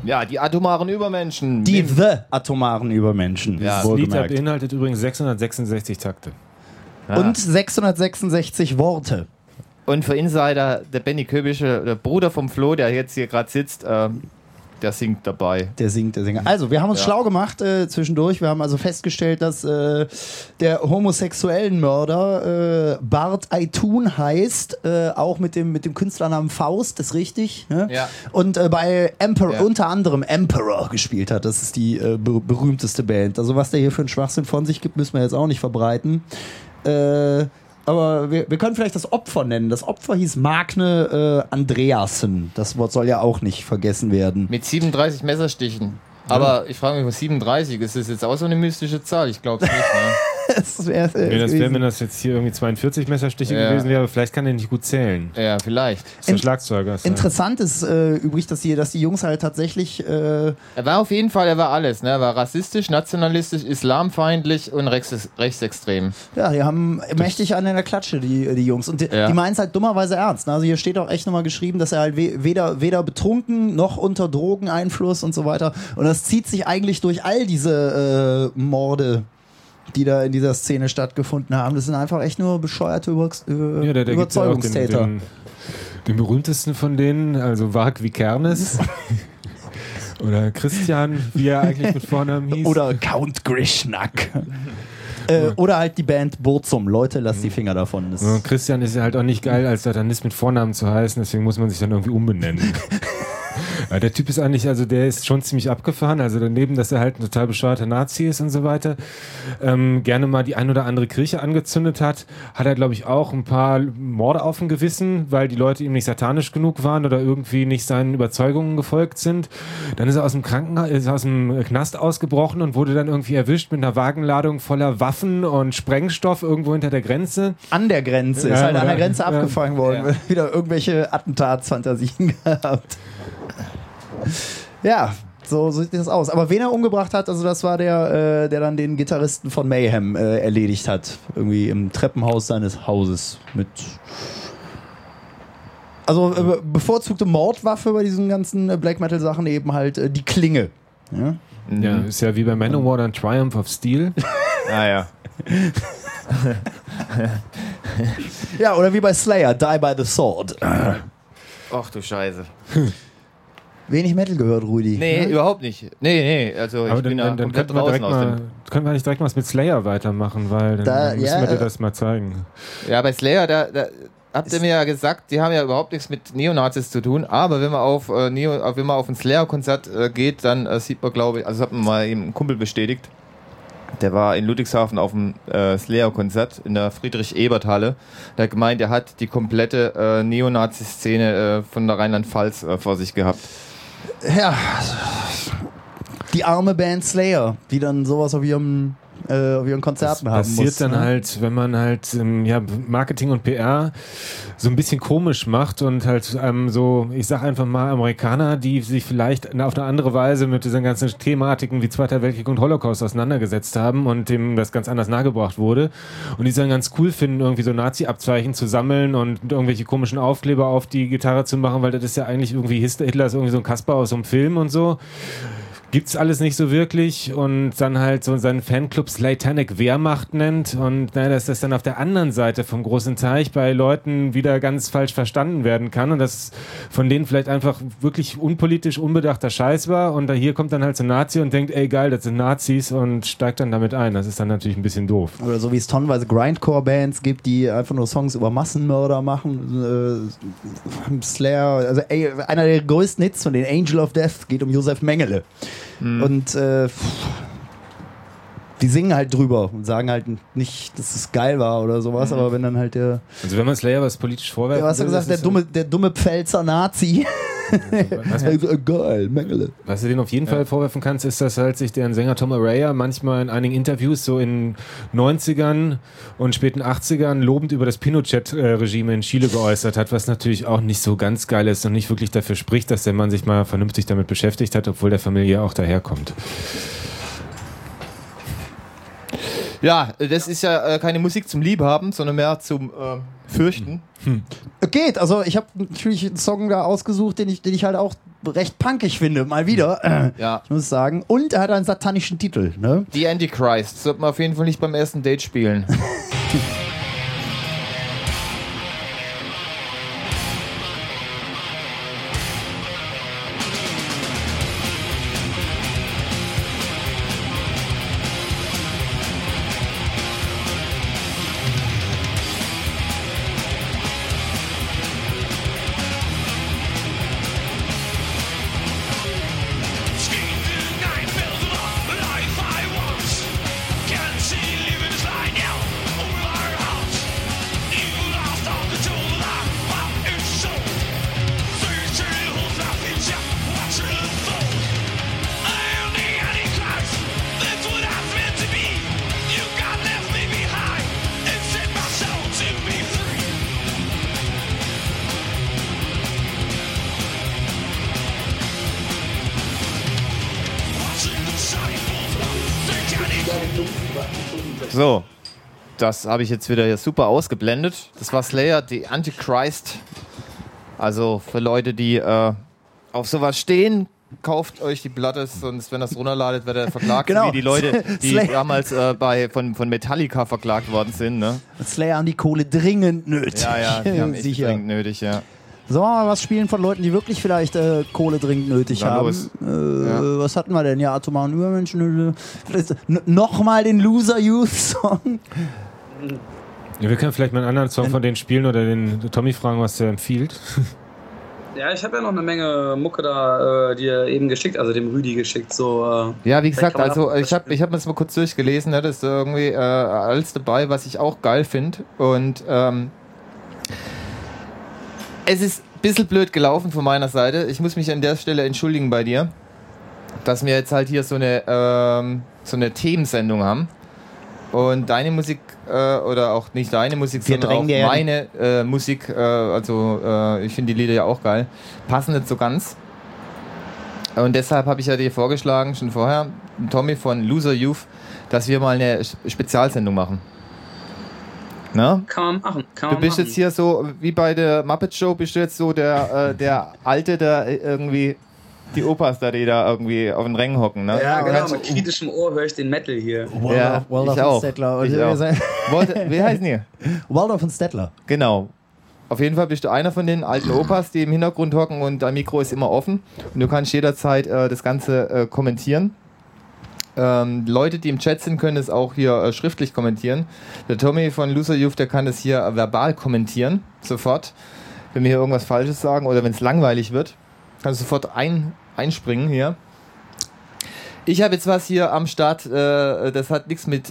Ja, die atomaren Übermenschen. Die The atomaren Übermenschen. Ja, Das Lied wohlgemerkt. beinhaltet übrigens 666 Takte. Und 666 Worte. Und für Insider, der Benny Köbische, der Bruder vom Flo, der jetzt hier gerade sitzt, der singt dabei. Der singt. Also, wir haben uns schlau gemacht zwischendurch. Wir haben also festgestellt, dass der homosexuellen Mörder Bart Aitun heißt, auch mit dem Künstlernamen Faust, ist richtig. Ne? Ja. Und bei Ja. unter anderem Emperor gespielt hat. Das ist die berühmteste Band. Also, was der hier für einen Schwachsinn von sich gibt, müssen wir jetzt auch nicht verbreiten. Aber wir können vielleicht das Opfer nennen. Das Opfer hieß Magne Andreasen. Das Wort soll ja auch nicht vergessen werden. Mit 37 Messerstichen. Aber ich frage mich, was 37 ist das jetzt auch so eine mystische Zahl? Ich glaube es nicht. Ne? Das wäre Nee, das wäre, wenn das jetzt hier irgendwie 42 Messerstiche Ja. gewesen wäre, vielleicht kann der nicht gut zählen. Ja, vielleicht. Das ist der Schlagzeuger. ist, Interessant ist übrigens, dass die Jungs halt tatsächlich Er war auf jeden Fall, er war alles. Ne? Er war rassistisch, nationalistisch, islamfeindlich und rechtsextrem. ja, die haben mächtig an der Klatsche, die Jungs. Und die meinen es halt dummerweise ernst. Ne? Also hier steht auch echt nochmal geschrieben, dass er halt weder betrunken noch unter Drogeneinfluss und so weiter. Und das zieht sich eigentlich durch all diese Morde, die da in dieser Szene stattgefunden haben. Das sind einfach echt nur bescheuerte ja, der gibt's ja auch Überzeugungstäter. den berühmtesten von denen, also Varg Vikernes. Oder Christian, wie er eigentlich mit Vornamen hieß. Oder Count Grishnak. Oder halt die Band Burzum. Leute, lasst die Finger davon. Das Und Christian ist ja halt auch nicht geil, als Satanist mit Vornamen zu heißen, deswegen muss man sich dann irgendwie umbenennen. Ja, der Typ ist eigentlich, also der ist schon ziemlich abgefahren, also daneben, dass er halt ein total bescheuerter Nazi ist und so weiter, gerne mal die ein oder andere Kirche angezündet hat er, glaube ich, auch ein paar Morde auf dem Gewissen, weil die Leute ihm nicht satanisch genug waren oder irgendwie nicht seinen Überzeugungen gefolgt sind. Dann ist er aus dem Knast ausgebrochen und wurde dann irgendwie erwischt mit einer Wagenladung voller Waffen und Sprengstoff irgendwo hinter der Grenze. an der Grenze. Ist Ja, halt an der ja, Grenze ja. abgefangen worden. Ja. Wieder irgendwelche Attentatsfantasien gehabt. Ja, so sieht das aus. Aber wen er umgebracht hat, also das war der dann den Gitarristen von Mayhem erledigt hat. Irgendwie im Treppenhaus seines Hauses mit... Also bevorzugte Mordwaffe bei diesen ganzen Black Metal Sachen eben halt die Klinge. Ja? Ja, ist ja wie bei Manowar dann Triumph of Steel. Ah ja. Ja, oder wie bei Slayer, Die by the Sword. Ach du Scheiße. Wenig Metal gehört, Rudi. Nee, Ja? überhaupt nicht. Nee, also Aber ich bin da dann komplett könnten wir, draußen direkt aus dem... mal, können wir nicht direkt mal was mit Slayer weitermachen, weil dann Da- müssen ja, wir dir das mal zeigen. Ja, bei Slayer, da habt ihr mir ja gesagt, die haben ja überhaupt nichts mit Neonazis zu tun, aber wenn man auf wenn man auf ein Slayer-Konzert geht, dann sieht man, glaube ich, also das hat mir mal eben ein Kumpel bestätigt, der war in Ludwigshafen auf dem Slayer-Konzert in der Friedrich-Ebert-Halle. Der hat gemeint, er hat die komplette Neonazi-Szene von der Rheinland-Pfalz vor sich gehabt. Ja, die arme Band Slayer, die dann sowas auf ihren Konzerten haben muss. Passiert dann ne? halt, wenn man halt Marketing und PR so ein bisschen komisch macht und halt so, ich sag einfach mal Amerikaner, die sich vielleicht auf eine andere Weise mit diesen ganzen Thematiken wie Zweiter Weltkrieg und Holocaust auseinandergesetzt haben und dem das ganz anders nahegebracht wurde und die dann ganz cool finden, irgendwie so Nazi-Abzeichen zu sammeln und irgendwelche komischen Aufkleber auf die Gitarre zu machen, weil das ist ja eigentlich irgendwie Hitler ist irgendwie so ein Kasper aus so einem Film und so. Gibt's alles nicht so wirklich und dann halt so seinen Fanclub Slatanic Wehrmacht nennt und dass das dann auf der anderen Seite vom großen Teich bei Leuten wieder ganz falsch verstanden werden kann und das von denen vielleicht einfach wirklich unpolitisch unbedachter Scheiß war und hier kommt dann halt so ein Nazi und denkt, ey geil, das sind Nazis und steigt dann damit ein. Das ist dann natürlich ein bisschen doof. Oder so wie es tonnenweise Grindcore-Bands gibt, die einfach nur Songs über Massenmörder machen. Slayer, also einer der größten Hits von den Angel of Death geht um Josef Mengele. Und die singen halt drüber und sagen halt nicht, dass es geil war oder sowas, aber wenn dann halt der... Also wenn man Slayer was politisch vorwerfen Ja, was hast du will, gesagt, der dumme Pfälzer Nazi. Geil, Mengele. Was du denen auf jeden Fall vorwerfen kannst, ist, dass halt sich deren Sänger Tom Araya manchmal in einigen Interviews so in 90ern und späten 80ern lobend über das Pinochet-Regime in Chile geäußert hat, was natürlich auch nicht so ganz geil ist und nicht wirklich dafür spricht, dass der Mann sich mal vernünftig damit beschäftigt hat, obwohl der Familie auch daherkommt. Ja, das ist ja keine Musik zum Liebhaben, sondern mehr zum Fürchten. Geht, also ich habe natürlich einen Song da ausgesucht, den ich halt auch recht punkig finde, mal wieder. Ja. Ich muss sagen. Und er hat einen satanischen Titel. Ne? Die Antichrist. Sollte man auf jeden Fall nicht beim ersten Date spielen. So, das habe ich jetzt wieder hier super ausgeblendet. Das war Slayer, die Antichrist. Also für Leute, die auf sowas stehen, kauft euch die Platte, sonst, wenn das runterladet, wird er verklagt. Genau. Wie die Leute, die damals von Metallica verklagt worden sind. Ne? Slayer haben die Kohle dringend nötig. Ja, die haben echt Sicher. dringend nötig, ja. Sollen wir mal was spielen von Leuten, die wirklich vielleicht Kohle dringend nötig Na haben? los. Was hatten wir denn? Ja, atomaren Übermenschen. Nochmal den Loser Youth Song. Ja, wir können vielleicht mal einen anderen Song von denen spielen oder den Tommy fragen, was der empfiehlt. Ja, ich habe ja noch eine Menge Mucke da dir eben geschickt, also dem Rüdi geschickt. So, Ja, wie gesagt, vielleicht kann man also davon ich hab mir das mal kurz durchgelesen, ne, das ist irgendwie alles dabei, was ich auch geil finde. Und es ist ein bisschen blöd gelaufen von meiner Seite. Ich muss mich an der Stelle entschuldigen bei dir, dass wir jetzt halt hier so eine Themensendung haben. Und deine Musik, oder auch nicht deine Musik, Wir sondern auch drängen dir ja meine Musik, ich finde die Lieder ja auch geil, passen nicht so ganz. Und deshalb habe ich ja dir vorgeschlagen, schon vorher, Tommy von Loser Youth, dass wir mal eine Spezialsendung machen. Na? Kann man machen. Du bist jetzt hier so, wie bei der Muppet Show, bist du jetzt so der Alte, der irgendwie die Opas da, die da irgendwie auf den Rängen hocken, ne? Ja, genau, mit kritischem Ohr höre ich den Metal hier. Ja, Waldorf ich auch. und Stettler. Ich auch. Wie heißen die? Waldorf und Stettler. Genau. Auf jeden Fall bist du einer von den alten Opas, die im Hintergrund hocken und dein Mikro ist immer offen und du kannst jederzeit das Ganze kommentieren. Leute, die im Chat sind, können es auch hier schriftlich kommentieren. Der Tommy von Loser Youth, der kann es hier verbal kommentieren, sofort. Wenn wir hier irgendwas Falsches sagen oder wenn es langweilig wird, kannst du sofort einspringen hier. Ich habe jetzt was hier am Start, das hat nichts mit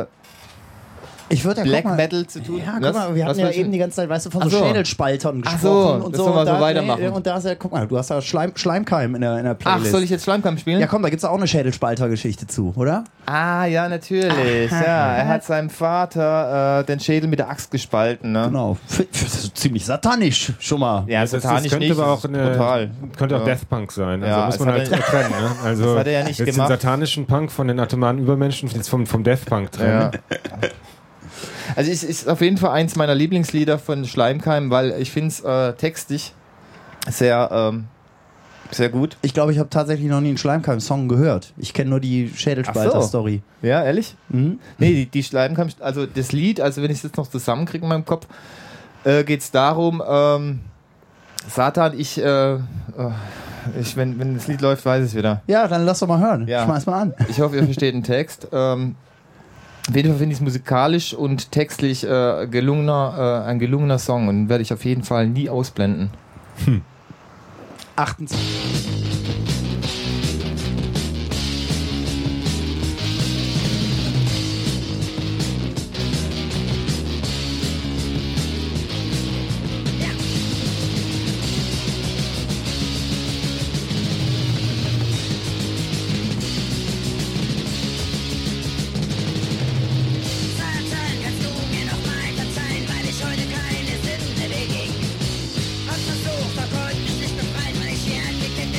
Ich würde ja Black guck mal, Metal zu tun. Ja, guck mal, wir hatten ja eben die ganze Zeit, weißt du, von so Ach so. Schädelspaltern Ach gesprochen so, und das so. sollen wir Und so da, weitermachen. Und da ist ja, guck mal, du hast ja Schleimkeim in der Ach, Playlist. soll ich jetzt Schleimkamm spielen? Ja, komm, da gibt's auch eine Schädelspalter-Geschichte zu, oder? Ah, ja, natürlich. Ja, er hat seinem Vater den Schädel mit der Axt gespalten, ne? Genau. Das ist ziemlich satanisch, schon mal. Ja, Das satanisch könnte nicht. aber auch das ist brutal. könnte auch Ja. Death Punk sein. Also Ja, muss das man hat halt trennen. Ne? Also das hat er ja nicht jetzt gemacht. den satanischen Punk von den atomaren Übermenschen jetzt vom Death Punk trennen. Ja. Also es ist auf jeden Fall eins meiner Lieblingslieder von Schleimkeim, weil ich finde es textlich sehr, sehr gut. Ich glaube, ich habe tatsächlich noch nie einen Schleimkeim-Song gehört. Ich kenne nur die Schädelspalter-Story. Ja, ehrlich? Mhm. Nee, die Schleimkeim, also das Lied, also wenn ich es jetzt noch zusammenkriege in meinem Kopf, geht es darum, Satan, wenn das Lied läuft, weiß ich es wieder. Ja, dann lass doch mal hören. Ja. Schmeiß mal an. Ich hoffe, ihr versteht den Text. Auf jeden Fall finde ich es musikalisch und textlich ein gelungener Song und werde ich auf jeden Fall nie ausblenden. 28. Satan, kannst du mir noch mal verzeihen, weil ich heute keine Sünde beging. Hast versucht, doch konnte mich nicht befreien, weil ich hier ein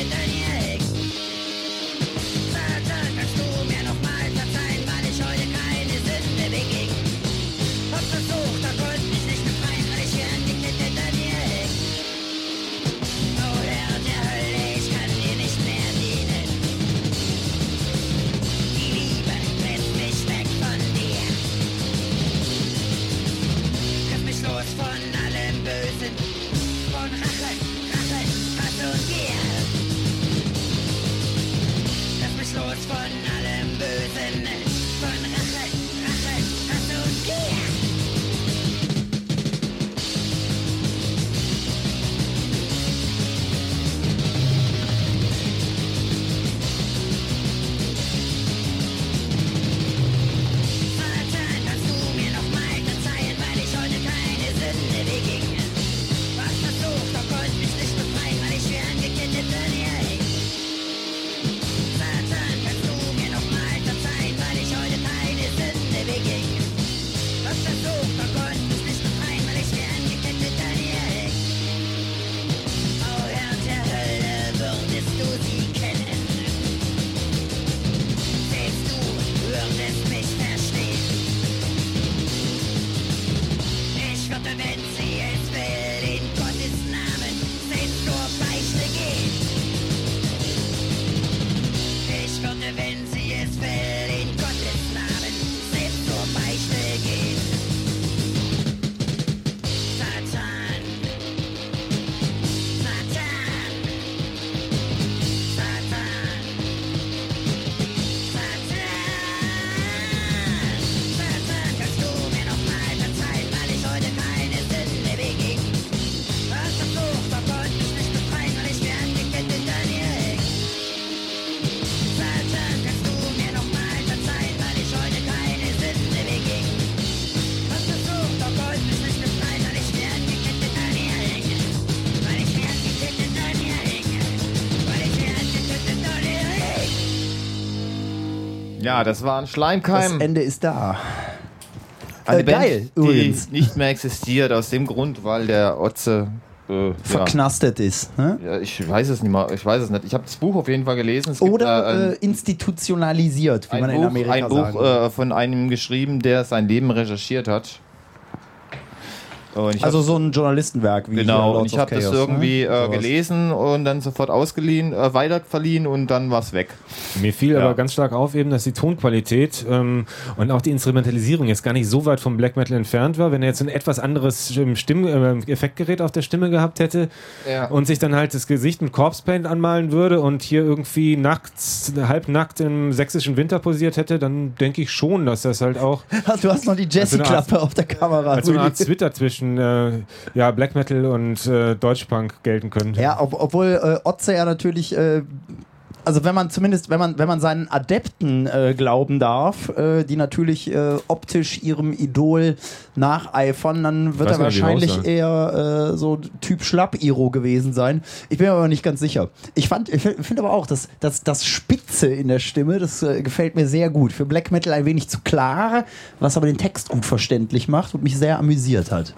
Ja, das war ein Das Schleimkeim. Ende ist da. Eine Band, geil, die übrigens. nicht mehr existiert, aus dem Grund, weil der Otze Verknastet ist. Ne? ja, ich weiß es nicht mal. Ich weiß es nicht. Ich habe das Buch auf jeden Fall gelesen. Es gibt, Oder institutionalisiert, wie man in Amerika ein sagt. Buch von einem geschrieben, der sein Leben recherchiert hat. Und ich Also so ein Journalistenwerk. Wie genau, und Lords ich of habe das Chaos, irgendwie ne? Sowas. gelesen und dann sofort ausgeliehen, weiterverliehen und dann war es weg. Mir fiel aber ganz stark auf eben, dass die Tonqualität und auch die Instrumentalisierung jetzt gar nicht so weit vom Black Metal entfernt war. Wenn er jetzt ein etwas anderes Effektgerät auf der Stimme gehabt hätte und sich dann halt das Gesicht mit Corpse Paint anmalen würde und hier irgendwie nachts, halbnackt im sächsischen Winter posiert hätte, dann denke ich schon, dass das halt auch Du hast noch die Jessie-Klappe auf der Kamera. als so eine Art Rüdi. Twitter zwischen Black Metal und Deutschpunk gelten könnte. Ja, obwohl Otze ja natürlich, also wenn man seinen Adepten glauben darf, die natürlich optisch ihrem Idol nacheifern, dann wird Weiß er nicht, wie wahrscheinlich aussah. eher so Typ Schlapp-Iro gewesen sein. Ich bin mir aber nicht ganz sicher. Ich finde aber auch, dass das Spitze in der Stimme, das gefällt mir sehr gut. Für Black Metal ein wenig zu klar, was aber den Text gut verständlich macht und mich sehr amüsiert hat.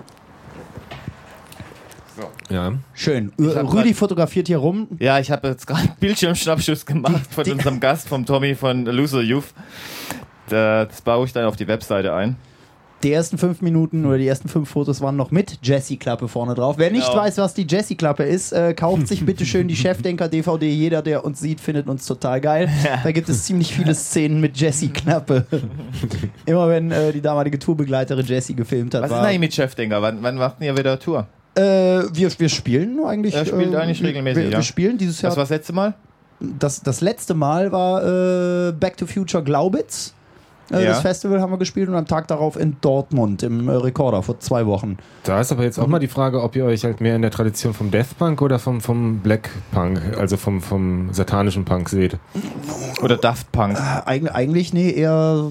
Ja. Schön. hab Rüdi fotografiert hier rum. Ja, ich habe jetzt gerade einen Bildschirmschnappschuss gemacht von unserem Gast, vom Tommy von Loser Youth. Das baue ich dann auf die Webseite ein. Die ersten 5 Minuten oder die ersten 5 Fotos waren noch mit Jessie-Klappe vorne drauf. Wer nicht Genau. weiß, was die Jessie-Klappe ist, kauft sich bitte schön die Chefdenker-DVD. Jeder, der uns sieht, findet uns total geil. Da gibt es ziemlich viele Szenen mit Jessie-Klappe. Immer wenn die damalige Tourbegleiterin Jessie gefilmt hat. Was ist denn eigentlich mit Chefdenker? Wann macht ihr wieder Tour? Wir spielen eigentlich. Er spielt eigentlich regelmäßig, Wir spielen dieses Jahr. Was war das letzte Mal? Das letzte Mal war Back to Future Glaubitz. Das Festival haben wir gespielt und am Tag darauf in Dortmund im Recorder vor 2 Wochen. Da ist aber jetzt auch mal die Frage, ob ihr euch halt mehr in der Tradition vom Death Punk oder vom Black Punk, also vom satanischen Punk seht. Oder Daft Punk? Eigentlich, nee, eher.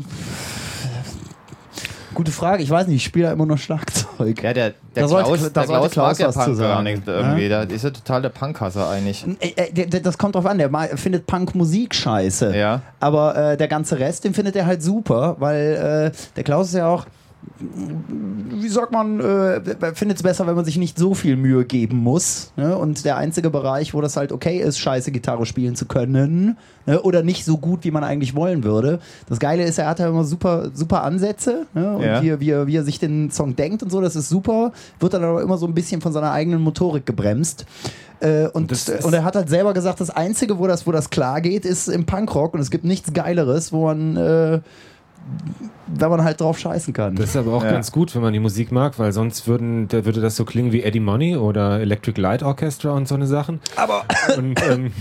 Gute Frage, ich weiß nicht, ich spiele ja immer nur Schlagzeug. Ja, der Da sollte Klaus Klaus mag ja was Punk zu sagen. gar nicht irgendwie. Da ist er total der Punkhasser eigentlich. Das kommt drauf an, der findet Punk-Musik scheiße. Ja. Aber der ganze Rest, den findet er halt super, weil der Klaus ist ja auch, wie sagt man, findet es besser, wenn man sich nicht so viel Mühe geben muss. Ne? Und der einzige Bereich, wo das halt okay ist, scheiße Gitarre spielen zu können, ne? Oder nicht so gut, wie man eigentlich wollen würde. Das Geile ist, er hat ja immer super Ansätze, ne? Und Ja. wie er sich den Song denkt und so, das ist super, wird dann aber immer so ein bisschen von seiner eigenen Motorik gebremst. Und er hat halt selber gesagt, das Einzige, wo das klar geht, ist im Punkrock und es gibt nichts Geileres, wo man wenn man halt drauf scheißen kann. Das ist aber auch ganz gut, wenn man die Musik mag, weil sonst würde das so klingen wie Eddie Money oder Electric Light Orchestra und so eine Sachen. Aber Und,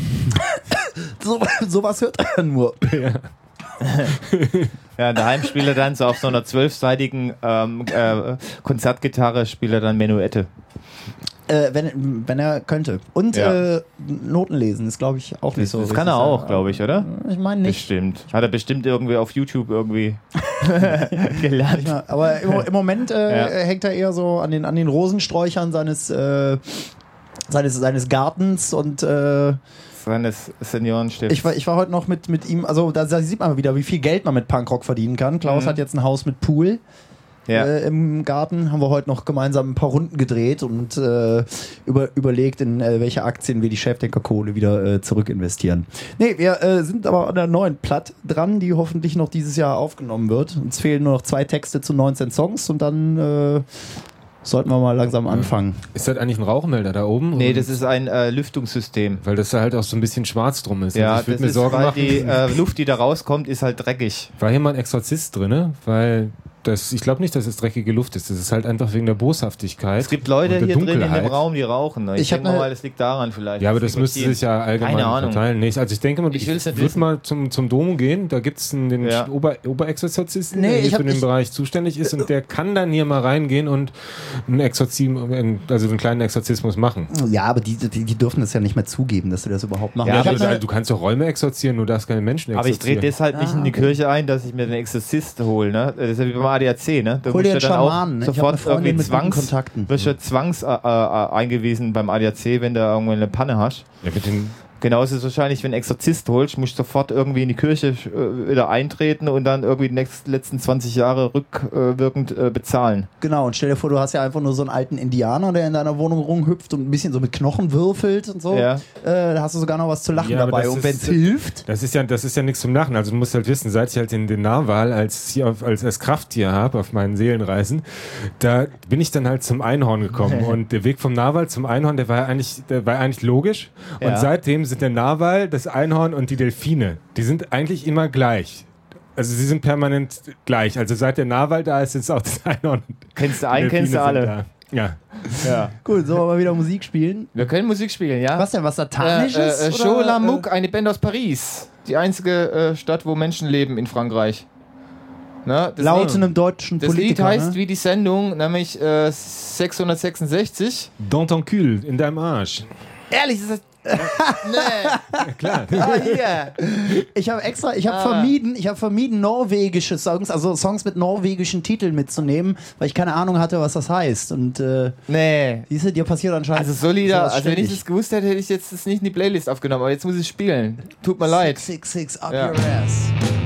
sowas hört er nur. Ja, daheim spielt er dann so auf so einer 12-seitigen Konzertgitarre spielt er dann Menuette. Wenn er könnte. Und Noten lesen ist, glaube ich, auch nicht so. Das kann er auch, glaube ich, oder? Ich meine nicht. Bestimmt. Hat er bestimmt irgendwie auf YouTube irgendwie gelernt. Ja, aber im Moment hängt er eher so an den Rosensträuchern seines Gartens und Seines Seniorenstifts. ich war heute noch mit ihm, also da sieht man mal wieder, wie viel Geld man mit Punkrock verdienen kann. Klaus hat jetzt ein Haus mit Pool. Im Garten haben wir heute noch gemeinsam ein paar Runden gedreht und überlegt, in welche Aktien wir die Chefdenker-Kohle wieder zurück investieren. Nee, wir sind aber an der neuen Platte dran, die hoffentlich noch dieses Jahr aufgenommen wird. Uns fehlen nur noch 2 Texte zu 19 Songs und dann sollten wir mal langsam anfangen. ist das eigentlich ein Rauchmelder da oben? Nee, Und- das ist ein Lüftungssystem. weil das da halt auch so ein bisschen schwarz drum ist. Ja, Also ich würde das mir ist, Sorgen weil machen. die Luft, die da rauskommt, ist halt dreckig. War hier mal ein Exorzist drin, weil ich glaube nicht, dass es dreckige Luft ist. Das ist halt einfach wegen der Boshaftigkeit. Es gibt Leute und der hier drin in dem Dunkelheit. Raum, die rauchen. Ich Ich hab denke ne- mal, das liegt daran vielleicht. Ja, aber dass das sie müsste überziehen. sich ja allgemein Keine Ahnung. verteilen. Nee, also ich denke mal, Ich will's nicht würde wissen. mal zum Domo gehen. Da gibt es den Ja. Oberexorzisten, Nee, der ich hier hab für den nicht- Bereich zuständig ist und der kann dann hier mal reingehen und einen kleinen Exorzismus machen. Ja, aber die dürfen das ja nicht mehr zugeben, dass sie das überhaupt machen. Ja, Ich hab aber ne- Du kannst doch Räume exorzieren, du darfst keine Menschen Aber ich exorzieren. drehe deshalb nicht in die Kirche ein, dass ich mir den Exorzist hole. Ne? Das ist ja wie beim ADAC. Ne? Da Hol dir musst du einen dann auch Schamanen, ne? Ich hab sofort eine Freundin irgendwie mit guten Kontakten. wirst du eingewiesen beim ADAC, wenn du irgendwo eine Panne hast. Ja, mit den Genauso ist es wahrscheinlich, wenn du einen Exorzist holst, musst du sofort irgendwie in die Kirche wieder eintreten und dann irgendwie die letzten 20 Jahre rückwirkend bezahlen. Genau, und stell dir vor, du hast ja einfach nur so einen alten Indianer, der in deiner Wohnung rumhüpft und ein bisschen so mit Knochen würfelt und so. Ja. Da hast du sogar noch was zu lachen Ja, aber dabei. das Und wenn ist- es hilft, Das ist ja nichts zum Lachen. Also du musst halt wissen, seit ich halt den Narwal als Krafttier habe auf meinen Seelenreisen, da bin ich dann halt zum Einhorn gekommen. Und der Weg vom Narwal zum Einhorn, der war eigentlich logisch. Und Ja. seitdem sind der Narwal, das Einhorn und die Delfine, die sind eigentlich immer gleich. Also sie sind permanent gleich. Also seit der Narwal da ist, jetzt auch das Einhorn. Kennst du Die einen, kennst du Delfine sind alle. da. Ja. Ja. gut, sollen wir mal wieder Musik spielen? Wir können Musik spielen, ja? Was denn, was Satanisches? Chaud Lamouk, eine Band aus Paris. Die einzige Stadt, wo Menschen leben in Frankreich. Na, das Laut Lied- einem deutschen Das Politiker. Lied heißt ne? wie die Sendung, nämlich 666. Dans ton cul, in deinem Arsch. Ehrlich, ist das... nee. Klar. Ah, hier. Ich habe vermieden, norwegische Songs, also Songs mit norwegischen Titeln mitzunehmen, weil ich keine Ahnung hatte, was das heißt. Und Nee. siehst du, dir passiert anscheinend. Also so Lieder, sowas also wenn ich ständig. das gewusst hätte, hätte ich jetzt das nicht in die Playlist aufgenommen, aber jetzt muss ich spielen. Tut mir leid. 666 up Ja. your ass.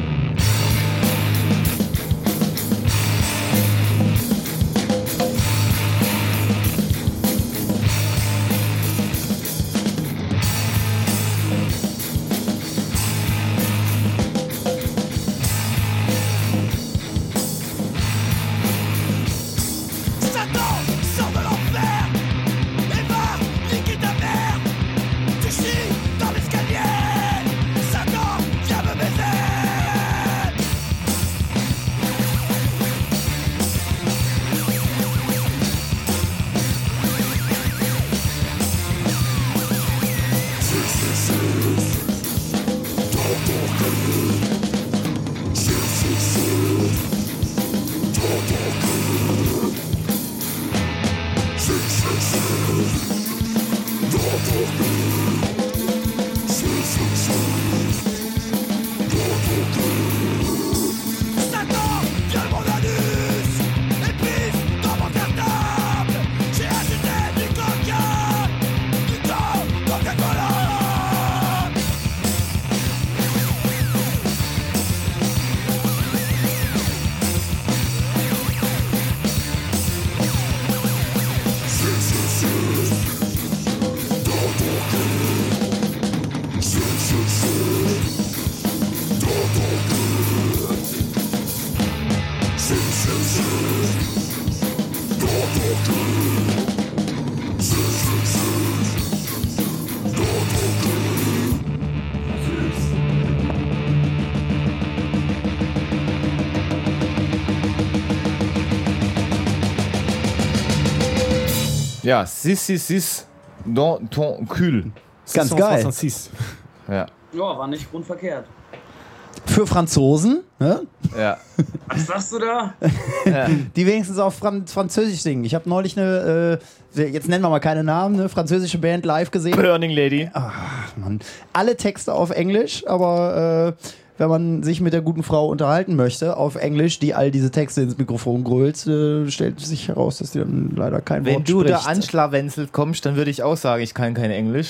Satan sort de l'enfer et va niquer ta mère. Tu chies dans l'escalier. Satan, viens me baiser. Satan, viens mon anus et pisse dans mon cartable. J'ai acheté du Coca-Cola. Ja, sis, dans ton cul. Ganz geil. 666. Ja. Ja, war nicht unverkehrt. Für Franzosen, ne? Ja. Was sagst du da? Die wenigstens auf Französisch singen. Ich habe neulich eine, jetzt nennen wir mal keine Namen, eine französische Band live gesehen. Burning Lady. Mann. Alle Texte auf Englisch, aber wenn man sich mit der guten Frau unterhalten möchte, auf Englisch, die all diese Texte ins Mikrofon grölt, stellt sich heraus, dass die dann leider kein Wenn Wort du da spricht. anschlawenzelt kommst, dann würde ich auch sagen, ich kann kein Englisch.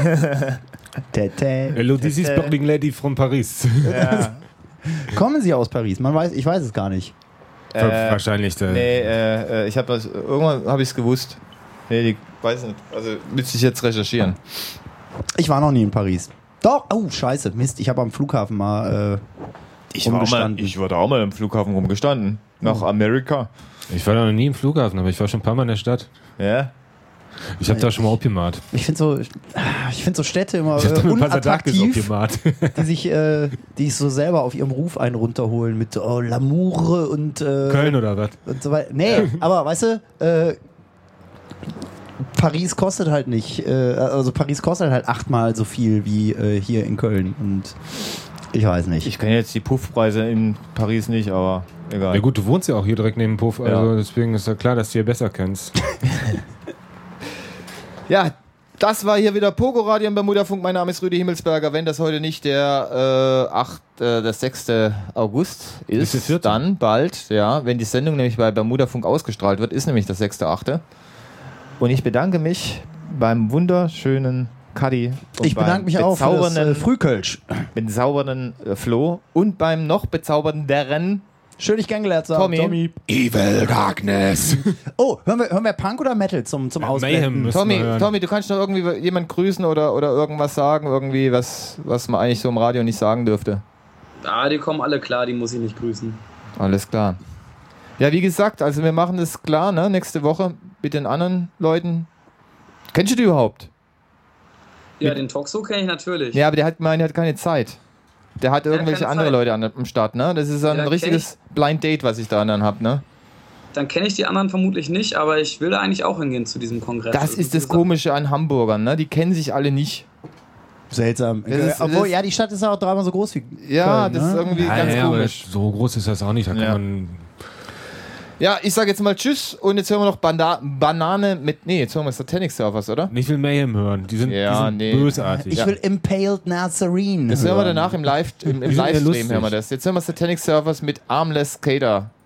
Tete. Hello, this is Burning Lady from Paris. Ja. Kommen Sie aus Paris? Ich weiß es gar nicht. Wahrscheinlich. Nee, ich habe das, irgendwann habe ich es gewusst. Nee, weiß nicht. Also müsste ich jetzt recherchieren. Ich war noch nie in Paris. Doch, oh scheiße, Mist, ich habe am Flughafen mal rumgestanden. Ich war da auch mal im Flughafen rumgestanden. Nach Amerika. Ich war noch nie im Flughafen, aber ich war schon ein paar Mal in der Stadt. Ja. Ich habe da schon mal Opiumat. Ich finde so Städte immer Ich habe da mit Pasadakis unattraktiv, Opiumat. die so selber auf ihrem Ruf einen runterholen mit L'amour und Köln oder was? und so weiter. Nee, aber weißt du, Paris kostet halt nicht, also Paris kostet halt 8-mal so viel wie hier in Köln und ich weiß nicht. Ich kenne jetzt die Puffpreise in Paris nicht, aber egal. Ja gut, du wohnst ja auch hier direkt neben dem Puff, also Ja. deswegen ist ja klar, dass du hier besser kennst. Ja, das war hier wieder Pogo Radio im Bermudafunk. Mein Name ist Rüdi Himmelsberger. Wenn das heute nicht der 6. August Ist der ist, 4.? dann bald, ja, wenn die Sendung nämlich bei Bermudafunk ausgestrahlt wird, ist nämlich der 6.8. Und ich bedanke mich beim wunderschönen Kadi. Und Ich bedanke mich auch für das Frühkölsch. bezaubernden Flo und beim noch bezaubernderen Schön, dich kennengelernt zu haben, Tommy. Evil Darkness. Oh, hören wir Punk oder Metal zum Mayhem Ausblenden? müssen wir hören. Tommy, du kannst noch irgendwie jemand grüßen oder irgendwas sagen, irgendwie, was man eigentlich so im Radio nicht sagen dürfte. Die kommen alle klar, die muss ich nicht grüßen. Alles klar. Ja, wie gesagt, also wir machen das klar, ne? Nächste Woche mit den anderen Leuten. Kennst du die überhaupt? Ja, den Toxo kenne ich natürlich. Ja, aber der hat keine Zeit. Der hat irgendwelche keine andere Zeit. Leute am Start, ne? Das ist ein Ja, richtiges Blind Date, was ich da dann hab, ne? Dann kenne ich die anderen vermutlich nicht, aber ich will da eigentlich auch hingehen zu diesem Kongress. Das ist das Komische an Hamburgern, ne? Die kennen sich alle nicht. Seltsam. Obwohl, ja, die Stadt ist ja auch dreimal so groß wie Ja, Köln, das ist ne? irgendwie ganz aber komisch. so groß ist das auch nicht. Da kann Ja. man Ja, ich sag jetzt mal Tschüss und jetzt hören wir noch Banane mit. Nee, jetzt hören wir Satanic Surfers, oder? nicht viel Mayhem hören. Die sind nee. bösartig. Ich will Impaled Nazarene. Das hören wir hören. danach im Die sind ja Livestream, lustig. hören wir das. Jetzt hören wir Satanic Surfers mit Armless Skater.